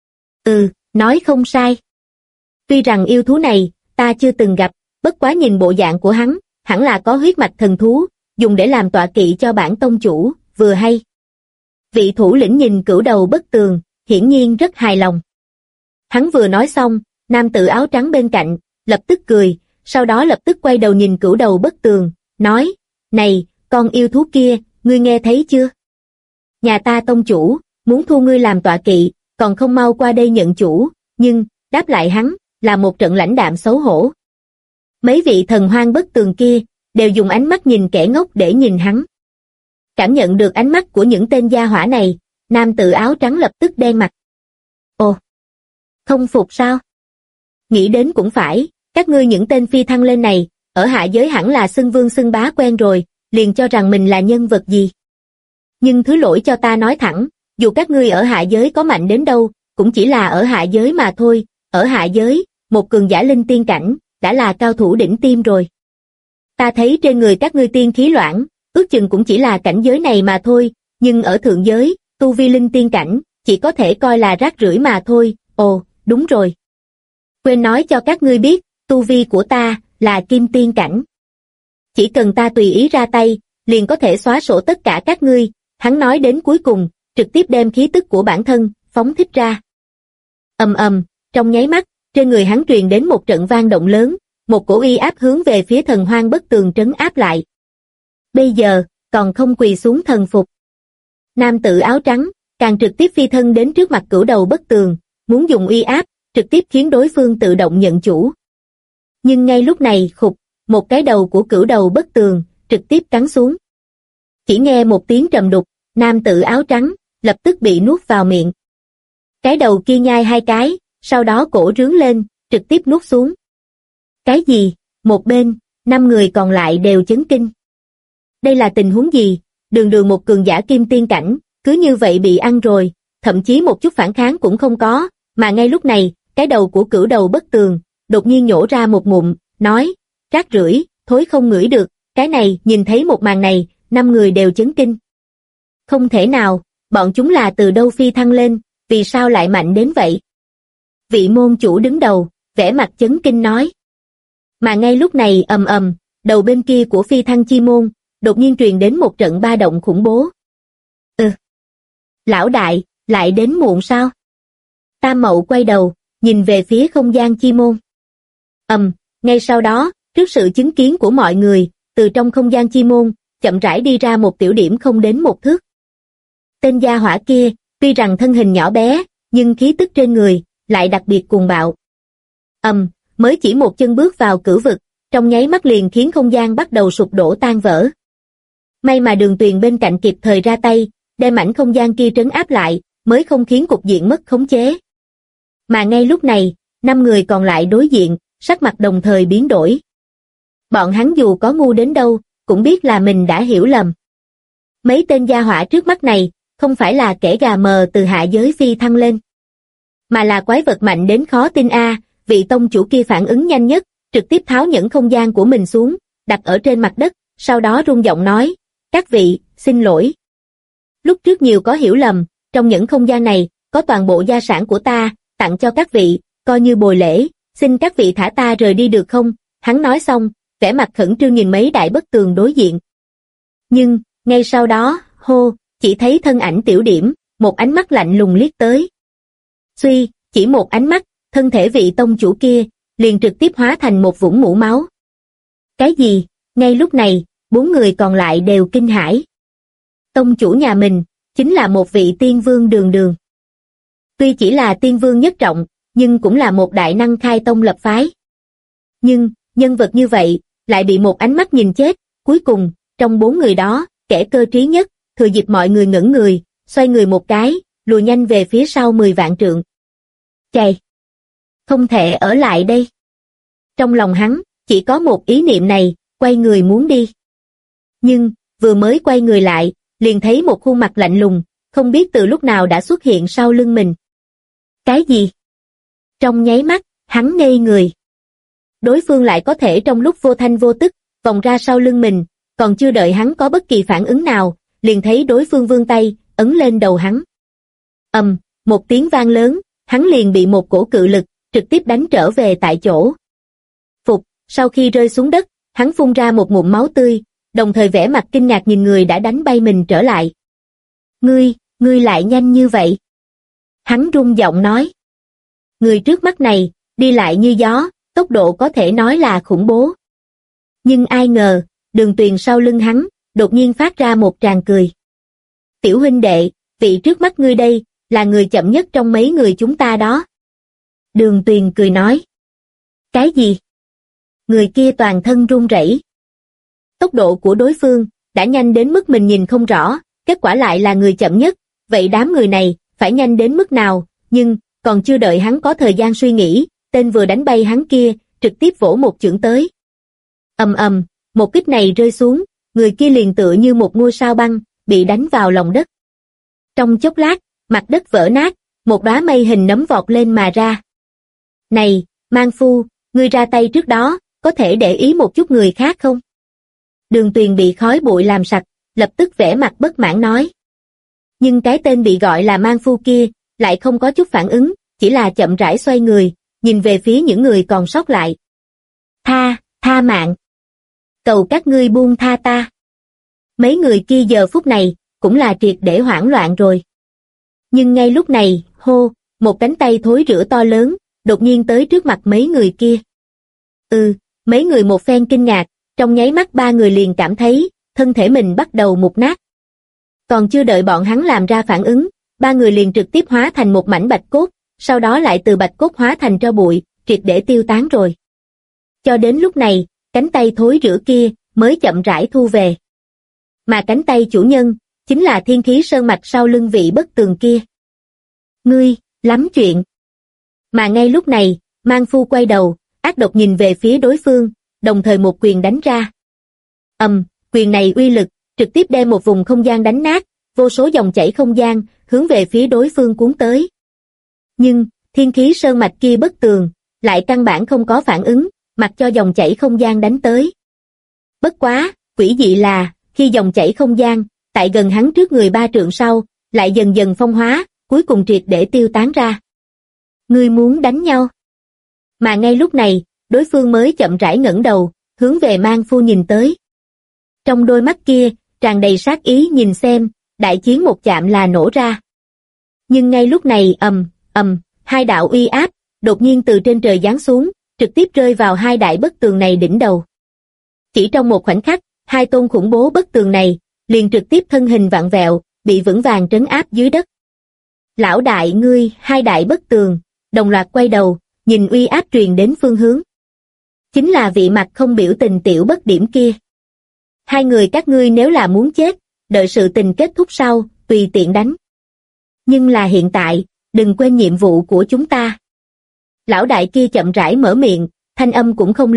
Nói không sai. Tuy rằng yêu thú này, ta chưa từng gặp, bất quá nhìn bộ dạng của hắn, hẳn là có huyết mạch thần thú, dùng để làm tọa kỵ cho bản tông chủ, vừa hay. Vị thủ lĩnh nhìn cửu đầu bất tường, hiển nhiên rất hài lòng. Hắn vừa nói xong, nam tử áo trắng bên cạnh, lập tức cười, sau đó lập tức quay đầu nhìn cửu đầu bất tường, nói, này, con yêu thú kia, ngươi nghe thấy chưa? Nhà ta tông chủ, muốn thu ngươi làm tọa kỵ, còn không mau qua đây nhận chủ, nhưng, đáp lại hắn, là một trận lãnh đạm xấu hổ. Mấy vị thần hoang bất tường kia, đều dùng ánh mắt nhìn kẻ ngốc để nhìn hắn. Cảm nhận được ánh mắt của những tên gia hỏa này, nam tử áo trắng lập tức đen mặt. Ồ, không phục sao? Nghĩ đến cũng phải, các ngươi những tên phi thăng lên này, ở hạ giới hẳn là xưng vương xưng bá quen rồi, liền cho rằng mình là nhân vật gì. Nhưng thứ lỗi cho ta nói thẳng, dù các ngươi ở hạ giới có mạnh đến đâu, cũng chỉ là ở hạ giới mà thôi, ở hạ giới, một cường giả linh tiên cảnh, đã là cao thủ đỉnh tiêm rồi. Ta thấy trên người các ngươi tiên khí loãng, ước chừng cũng chỉ là cảnh giới này mà thôi, nhưng ở thượng giới, tu vi linh tiên cảnh, chỉ có thể coi là rác rưởi mà thôi. Ồ, đúng rồi. Quên nói cho các ngươi biết, tu vi của ta, là kim tiên cảnh. Chỉ cần ta tùy ý ra tay, liền có thể xóa sổ tất cả các ngươi. Hắn nói đến cuối cùng, trực tiếp đem khí tức của bản thân, phóng thích ra. Trong nháy mắt, trên người hắn truyền đến một trận vang động lớn, một cổ uy áp hướng về phía thần hoang bất tường trấn áp lại. Bây giờ, còn không quỳ xuống thần phục. Nam tử áo trắng, càng trực tiếp phi thân đến trước mặt cửu đầu bất tường, muốn dùng uy áp, trực tiếp khiến đối phương tự động nhận chủ. Nhưng ngay lúc này, khục, một cái đầu của cửu đầu bất tường, trực tiếp cắn xuống. Chỉ nghe một tiếng trầm đục, nam tử áo trắng, lập tức bị nuốt vào miệng. Cái đầu kia nhai 2 cái, sau đó cổ rướn lên, trực tiếp nuốt xuống. Cái gì? Một bên, 5 người còn lại đều chấn kinh. Đây là tình huống gì? Đường đường một cường giả kim tiên cảnh, cứ như vậy bị ăn rồi, thậm chí một chút phản kháng cũng không có, mà ngay lúc này, cái đầu của cửu đầu bất tường, đột nhiên nhổ ra một ngụm, nói, rác rưởi, thối không ngửi được, cái này, nhìn thấy một màn này, 5 người đều chấn kinh. Không thể nào, bọn chúng là từ đâu phi thăng lên, vì sao lại mạnh đến vậy? Vị môn chủ đứng đầu, vẻ mặt chấn kinh nói. Mà ngay lúc này đầu bên kia của phi thăng chi môn, đột nhiên truyền đến một trận ba động khủng bố. Lão đại, lại đến muộn sao? Tam Mậu quay đầu, nhìn về phía không gian chi môn. Ngay sau đó, trước sự chứng kiến của mọi người, từ trong không gian chi môn, chậm rãi đi ra một tiểu điểm không đến 1 thước. Tên gia hỏa kia, tuy rằng thân hình nhỏ bé, nhưng khí tức trên người, lại đặc biệt cuồng bạo. Mới chỉ một chân bước vào cửu vực, trong nháy mắt liền khiến không gian bắt đầu sụp đổ tan vỡ. May mà Đường Tuyền bên cạnh kịp thời ra tay, đem mảnh không gian kia trấn áp lại, mới không khiến cục diện mất khống chế. Mà ngay lúc này, 5 người còn lại đối diện, sắc mặt đồng thời biến đổi. bọn hắn dù có ngu đến đâu, cũng biết là mình đã hiểu lầm. Mấy tên gia hỏa trước mắt này, không phải là kẻ gà mờ từ hạ giới phi thăng lên, mà là quái vật mạnh đến khó tin a. Vị tông chủ kia phản ứng nhanh nhất, trực tiếp tháo nhẫn không gian của mình xuống, đặt ở trên mặt đất, sau đó rung giọng nói, các vị, xin lỗi. Lúc trước nhiều có hiểu lầm, trong nhẫn không gian này, có toàn bộ gia sản của ta, tặng cho các vị, coi như bồi lễ, xin các vị thả ta rời đi được không? Hắn nói xong, vẻ mặt khẩn trương nhìn mấy đại bức tường đối diện. Nhưng, ngay sau đó, chỉ thấy thân ảnh Tiểu Điểm, một ánh mắt lạnh lùng liếc tới. Suy, chỉ một ánh mắt, thân thể vị tông chủ kia, liền trực tiếp hóa thành một vũng mũ máu. Cái gì? Ngay lúc này, 4 người còn lại đều kinh hãi. Tông chủ nhà mình, chính là một vị tiên vương đường đường. Tuy chỉ là tiên vương nhất trọng, nhưng cũng là một đại năng khai tông lập phái. Nhưng, nhân vật như vậy, lại bị một ánh mắt nhìn chết, cuối cùng, trong 4 người đó, kẻ cơ trí nhất, thừa dịp mọi người ngẩn người, xoay người một cái, lùi nhanh về phía sau 10 vạn trượng. Chày! Không thể ở lại đây. Trong lòng hắn, chỉ có một ý niệm này, quay người muốn đi. Nhưng, vừa mới quay người lại, liền thấy một khuôn mặt lạnh lùng, không biết từ lúc nào đã xuất hiện sau lưng mình. Cái gì? Trong nháy mắt, hắn ngây người. Đối phương lại có thể trong lúc vô thanh vô tức, vòng ra sau lưng mình, còn chưa đợi hắn có bất kỳ phản ứng nào, liền thấy đối phương vươn tay, ấn lên đầu hắn. Một tiếng vang lớn, hắn liền bị một cổ cự lực, trực tiếp đánh trở về tại chỗ. Sau khi rơi xuống đất, hắn phun ra một ngụm máu tươi, đồng thời vẻ mặt kinh ngạc nhìn người đã đánh bay mình trở lại. Ngươi lại nhanh như vậy. Hắn run giọng nói. Người trước mắt này, đi lại như gió, tốc độ có thể nói là khủng bố. Nhưng ai ngờ, Đường Tuyền sau lưng hắn, đột nhiên phát ra một tràng cười. Tiểu huynh đệ, vị trước mắt ngươi đây, là người chậm nhất trong mấy người chúng ta đó. Đường Tuyền cười nói. Cái gì? Người kia toàn thân run rẩy. Tốc độ của đối phương, đã nhanh đến mức mình nhìn không rõ, kết quả lại là người chậm nhất, vậy đám người này, phải nhanh đến mức nào, nhưng, còn chưa đợi hắn có thời gian suy nghĩ, tên vừa đánh bay hắn kia, trực tiếp vỗ một chưởng tới. Một kích này rơi xuống, người kia liền tựa như một ngôi sao băng, bị đánh vào lòng đất. Trong chốc lát, mặt đất vỡ nát, một đóa mây hình nấm vọt lên mà ra. Này, Mang Phu, ngươi ra tay trước đó, có thể để ý một chút người khác không? Đường Tuyền bị khói bụi làm sạch, lập tức vẻ mặt bất mãn nói. Nhưng cái tên bị gọi là Mang Phu kia, lại không có chút phản ứng, chỉ là chậm rãi xoay người, nhìn về phía những người còn sót lại. Tha mạng. Cầu các ngươi buông tha ta. Mấy người kia giờ phút này, cũng là triệt để hoảng loạn rồi. Nhưng ngay lúc này, một cánh tay thối rữa to lớn, đột nhiên tới trước mặt mấy người kia. Mấy người một phen kinh ngạc, trong nháy mắt 3 người liền cảm thấy, thân thể mình bắt đầu mục nát. Còn chưa đợi bọn hắn làm ra phản ứng, 3 người liền trực tiếp hóa thành một mảnh bạch cốt, sau đó lại từ bạch cốt hóa thành tro bụi, triệt để tiêu tán rồi. Cho đến lúc này, cánh tay thối rữa kia, mới chậm rãi thu về. Mà cánh tay chủ nhân, chính là thiên khí sơn mạch sau lưng vị bất tường kia. Ngươi, lắm chuyện. Mà ngay lúc này, Mang Phu quay đầu, ác độc nhìn về phía đối phương, đồng thời một quyền đánh ra. Quyền này uy lực, trực tiếp đem một vùng không gian đánh nát, vô số dòng chảy không gian, hướng về phía đối phương cuốn tới. Nhưng, thiên khí sơn mạch kia bất tường, lại căn bản không có phản ứng, mặc cho dòng chảy không gian đánh tới. Bất quá, quỷ dị là, khi dòng chảy không gian, tại gần hắn trước người 3 trượng sau, lại dần dần phong hóa, cuối cùng triệt để tiêu tán ra. Ngươi muốn đánh nhau? Mà ngay lúc này, đối phương mới chậm rãi ngẩng đầu, hướng về Mang Phu nhìn tới. Trong đôi mắt kia, tràn đầy sát ý nhìn xem, đại chiến một chạm là nổ ra. Nhưng ngay lúc này hai đạo uy áp, đột nhiên từ trên trời giáng xuống, trực tiếp rơi vào hai đại bất tường này đỉnh đầu. Chỉ trong một khoảnh khắc, hai tôn khủng bố bất tường này, liền trực tiếp thân hình vặn vẹo, bị vững vàng trấn áp dưới đất. Lão đại ngươi, hai đại bất tường, đồng loạt quay đầu, nhìn uy áp truyền đến phương hướng. Chính là vị mặt không biểu tình tiểu bất điểm kia. Hai người các ngươi nếu là muốn chết, đợi sự tình kết thúc sau, tùy tiện đánh. Nhưng là hiện tại, đừng quên nhiệm vụ của chúng ta. Lão đại kia chậm rãi mở miệng, thanh âm cũng không lớn,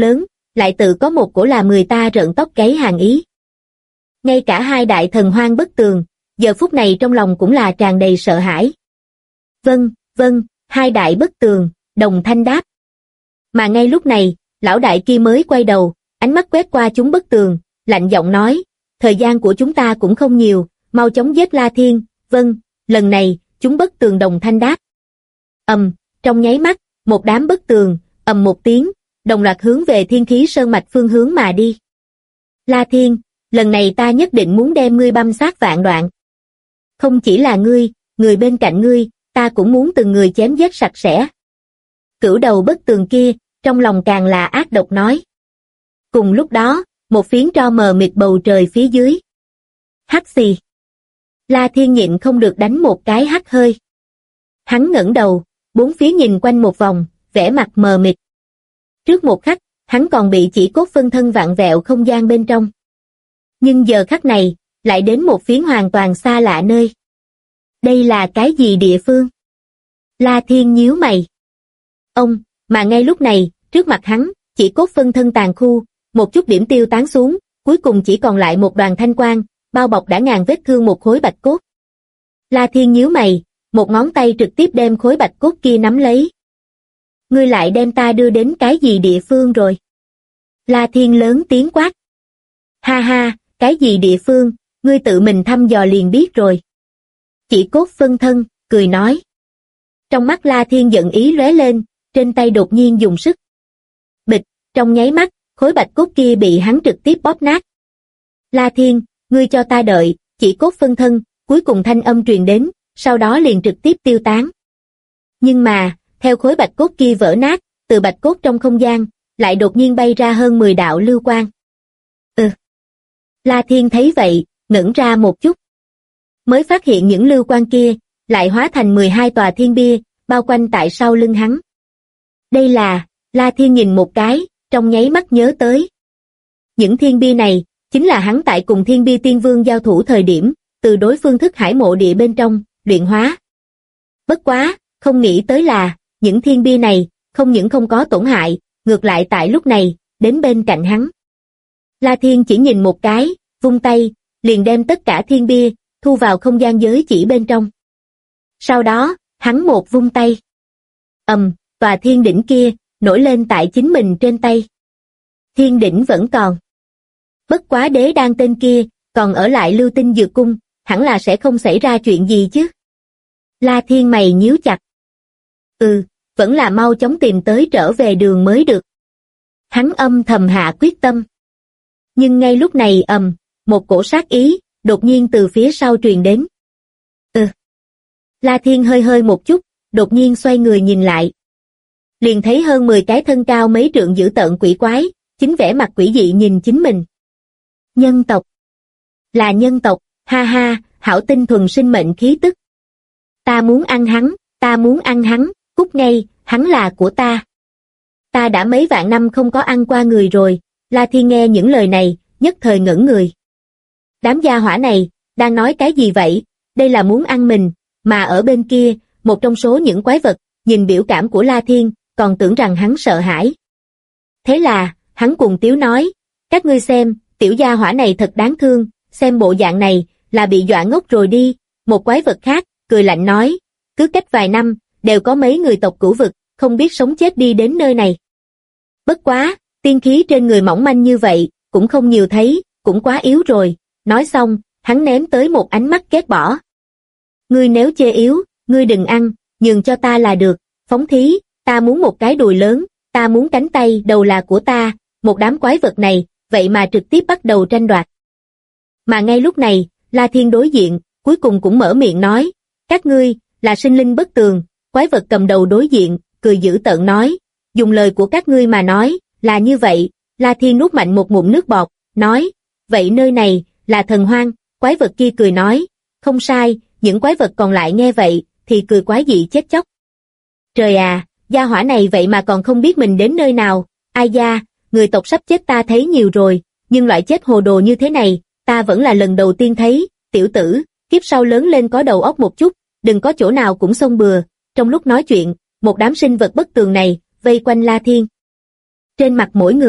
lại tự có một cổ làm người ta rợn tóc gáy hàng ý. Ngay cả hai đại thần Hoang Bất Tường, giờ phút này trong lòng cũng là tràn đầy sợ hãi. Vâng, vâng, hai đại Bất Tường, đồng thanh đáp. Mà ngay lúc này, lão đại kia mới quay đầu, ánh mắt quét qua chúng Bất Tường, lạnh giọng nói, thời gian của chúng ta cũng không nhiều, mau chóng giết La Thiên. Vâng, lần này, chúng Bất Tường đồng thanh đáp. Trong nháy mắt, một đám Bất Tường, một tiếng, đồng loạt hướng về Thiên Khí Sơn mạch phương hướng mà đi. La Thiên, lần này ta nhất định muốn đem ngươi băm xác vạn đoạn. Không chỉ là ngươi, người bên cạnh ngươi, ta cũng muốn từng người chém giết sạch sẽ. Cửu đầu Bất Tường kia, trong lòng càng là ác độc nói. Cùng lúc đó, một phiến tro mờ mịt bầu trời phía dưới. Hắt xì. La Thiên nhịn không được đánh một cái hắt hơi. Hắn ngẩng đầu, bốn phía nhìn quanh một vòng, vẻ mặt mờ mịt. Trước một khắc, hắn còn bị chỉ cốt phân thân vặn vẹo không gian bên trong. Nhưng giờ khắc này, lại đến một phiến hoàn toàn xa lạ nơi. Đây là cái gì địa phương? La Thiên nhíu mày. Mà ngay lúc này, trước mặt hắn, chỉ cốt phân thân tàn khu, một chút điểm tiêu tán xuống, cuối cùng chỉ còn lại một đoàn thanh quang, bao bọc đã ngàn vết thương một khối bạch cốt. La Thiên nhíu mày, một ngón tay trực tiếp đem khối bạch cốt kia nắm lấy. Ngươi lại đem ta đưa đến cái gì địa phương rồi? La Thiên lớn tiếng quát. Ha ha, cái gì địa phương, ngươi tự mình thăm dò liền biết rồi. Chỉ cốt phân thân, cười nói. Trong mắt La Thiên giận ý lóe lên, trên tay đột nhiên dùng sức. Bịch, trong nháy mắt, khối bạch cốt kia bị hắn trực tiếp bóp nát. La Thiên, ngươi cho ta đợi, chỉ cốt phân thân, cuối cùng thanh âm truyền đến, sau đó liền trực tiếp tiêu tán. Nhưng mà, theo khối bạch cốt kia vỡ nát, từ bạch cốt trong không gian, lại đột nhiên bay ra hơn 10 đạo lưu quang. La Thiên thấy vậy, ngẩn ra một chút. Mới phát hiện những lưu quang kia, lại hóa thành 12 tòa thiên bia, bao quanh tại sau lưng hắn. Đây là, La Thiên nhìn một cái, trong nháy mắt nhớ tới. Những thiên bia này, chính là hắn tại cùng thiên bia tiên vương giao thủ thời điểm, từ đối phương thức hải mộ địa bên trong, luyện hóa. Bất quá, không nghĩ tới là, những thiên bia này, không những không có tổn hại, ngược lại tại lúc này, đến bên cạnh hắn. La Thiên chỉ nhìn một cái, vung tay, liền đem tất cả thiên bia, thu vào không gian giới chỉ bên trong. Sau đó, hắn một vung tay. Tòa thiên đỉnh kia, nổi lên tại chính mình trên tay. Thiên đỉnh vẫn còn. Bất quá đế đan tên kia, còn ở lại Lưu Tinh Dược Cung, hẳn là sẽ không xảy ra chuyện gì chứ. La Thiên mày nhíu chặt. Vẫn là mau chóng tìm tới trở về đường mới được. Hắn âm thầm hạ quyết tâm. Nhưng ngay lúc này một cổ sát ý, đột nhiên từ phía sau truyền đến. La Thiên hơi hơi một chút, đột nhiên xoay người nhìn lại. Liền thấy hơn 10 cái thân cao mấy trượng dữ tợn quỷ quái, chính vẻ mặt quỷ dị nhìn chính mình. Nhân tộc. Là nhân tộc, ha ha, hảo tinh thuần sinh mệnh khí tức. Ta muốn ăn hắn, cút ngay, hắn là của ta. Ta đã mấy vạn năm không có ăn qua người rồi. La Thiên nghe những lời này, nhất thời ngẩn người. Đám gia hỏa này, đang nói cái gì vậy? Đây là muốn ăn mình, mà ở bên kia, một trong số những quái vật, nhìn biểu cảm của La Thiên, còn tưởng rằng hắn sợ hãi. Thế là, hắn cùng Tiếu nói, các ngươi xem, tiểu gia hỏa này thật đáng thương, xem bộ dạng này, là bị dọa ngốc rồi đi. Một quái vật khác, cười lạnh nói, cứ cách vài năm, đều có mấy người tộc cửu vực, không biết sống chết đi đến nơi này. Bất quá, tiên khí trên người mỏng manh như vậy, cũng không nhiều thấy, cũng quá yếu rồi. Nói xong, hắn ném tới một ánh mắt ghét bỏ. Ngươi nếu chê yếu, ngươi đừng ăn, nhường cho ta là được. Phóng thí, ta muốn một cái đùi lớn, ta muốn cánh tay đầu là của ta. Một đám quái vật này, vậy mà trực tiếp bắt đầu tranh đoạt. Mà ngay lúc này, La Thiên đối diện, cuối cùng cũng mở miệng nói, các ngươi, là sinh linh bất tường. Quái vật cầm đầu đối diện, cười dữ tợn nói, dùng lời của các ngươi mà nói, là như vậy. La Thiên nuốt mạnh một ngụm nước bọt, nói, vậy nơi này, là thần hoang. Quái vật kia cười nói, không sai. Những quái vật còn lại nghe vậy, thì cười quái dị chết chóc. Trời à, gia hỏa này vậy mà còn không biết mình đến nơi nào. Ai da, người tộc sắp chết ta thấy nhiều rồi, nhưng loại chết hồ đồ như thế này, ta vẫn là lần đầu tiên thấy. Tiểu tử, kiếp sau lớn lên có đầu óc một chút, đừng có chỗ nào cũng xông bừa. Trong lúc nói chuyện, một đám sinh vật bất tường này, vây quanh La Thiên. Trên mặt mỗi người,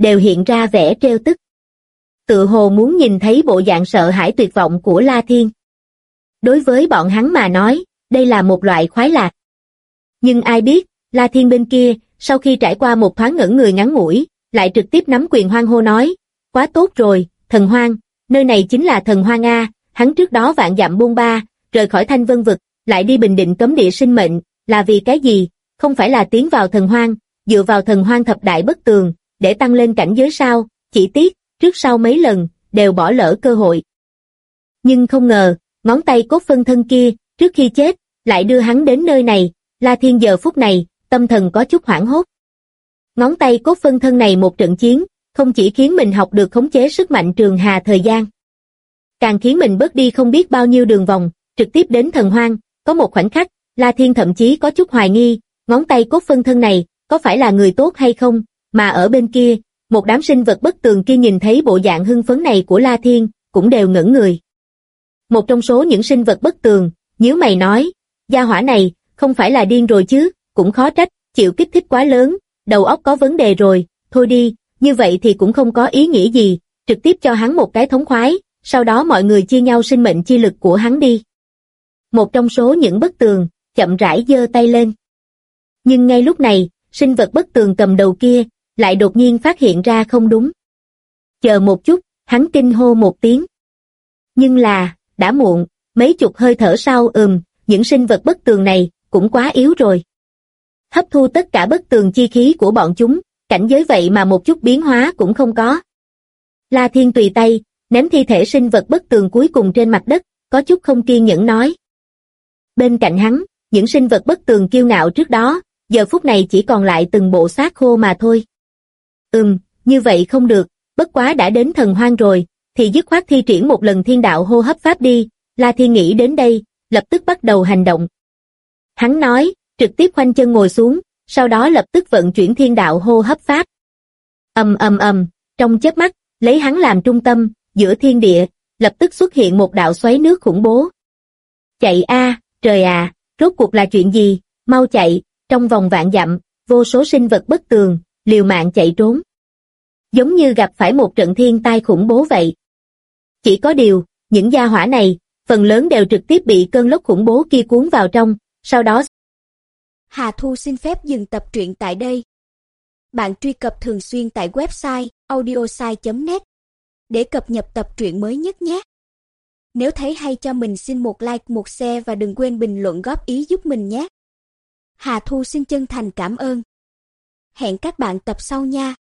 đều hiện ra vẻ trêu tức. Tự hồ muốn nhìn thấy bộ dạng sợ hãi tuyệt vọng của La Thiên. Đối với bọn hắn mà nói, đây là một loại khoái lạc. Nhưng ai biết, La Thiên bên kia, sau khi trải qua một thoáng ngẩn người ngắn ngủi, lại trực tiếp nắm quyền hoan hô nói, quá tốt rồi, thần hoang, nơi này chính là thần hoang A, hắn trước đó vạn dặm buôn ba, rời khỏi Thanh Vân vực, lại đi Bình Định cấm địa sinh mệnh, là vì cái gì? Không phải là tiến vào thần hoang, dựa vào thần hoang thập đại bất tường, để tăng lên cảnh giới sao, chỉ tiếc, trước sau mấy lần, đều bỏ lỡ cơ hội. Nhưng không ngờ, ngón tay cốt phân thân kia, trước khi chết, lại đưa hắn đến nơi này, La Thiên giờ phút này, tâm thần có chút hoảng hốt. Ngón tay cốt phân thân này một trận chiến, không chỉ khiến mình học được khống chế sức mạnh trường hà thời gian, càng khiến mình bớt đi không biết bao nhiêu đường vòng, trực tiếp đến thần hoang. Có một khoảnh khắc, La Thiên thậm chí có chút hoài nghi, ngón tay cốt phân thân này, có phải là người tốt hay không, mà ở bên kia, một đám sinh vật bất tường kia nhìn thấy bộ dạng hưng phấn này của La Thiên, cũng đều ngẩn người. Một trong số những sinh vật bất tường, nhíu mày nói, gia hỏa này, không phải là điên rồi chứ, cũng khó trách, chịu kích thích quá lớn, đầu óc có vấn đề rồi, thôi đi, như vậy thì cũng không có ý nghĩa gì, trực tiếp cho hắn một cái thống khoái, sau đó mọi người chia nhau sinh mệnh chi lực của hắn đi. Một trong số những bất tường, chậm rãi giơ tay lên. Nhưng ngay lúc này, sinh vật bất tường cầm đầu kia, lại đột nhiên phát hiện ra không đúng. Chờ một chút, hắn kinh hô một tiếng. Nhưng là, đã muộn, mấy chục hơi thở sau những sinh vật bất tường này, cũng quá yếu rồi. Hấp thu tất cả bất tường chi khí của bọn chúng, cảnh giới vậy mà một chút biến hóa cũng không có. La Thiên tùy tay, ném thi thể sinh vật bất tường cuối cùng trên mặt đất, có chút không kiên nhẫn nói. Bên cạnh hắn, những sinh vật bất tường kiêu ngạo trước đó, giờ phút này chỉ còn lại từng bộ xác khô mà thôi. Như vậy không được, bất quá đã đến thần hoang rồi, thì dứt khoát thi triển một lần thiên đạo hô hấp pháp đi. La Thiên nghĩ đến đây, lập tức bắt đầu hành động. Hắn nói, trực tiếp khoanh chân ngồi xuống, sau đó lập tức vận chuyển thiên đạo hô hấp pháp. Trong chớp mắt, lấy hắn làm trung tâm, giữa thiên địa, lập tức xuất hiện một đạo xoáy nước khủng bố. Chạy a, trời à, rốt cuộc là chuyện gì, mau chạy, trong vòng vạn dặm, vô số sinh vật bất tường, liều mạng chạy trốn. Giống như gặp phải một trận thiên tai khủng bố vậy. Chỉ có điều, những gia hỏa này, phần lớn đều trực tiếp bị cơn lốc khủng bố kia cuốn vào trong, sau đó. Hà Thu xin phép dừng tập truyện tại đây. Bạn truy cập thường xuyên tại website audiosai.net để cập nhật tập truyện mới nhất nhé. Nếu thấy hay cho mình xin một like, một share và đừng quên bình luận góp ý giúp mình nhé. Hà Thu xin chân thành cảm ơn. Hẹn các bạn tập sau nha.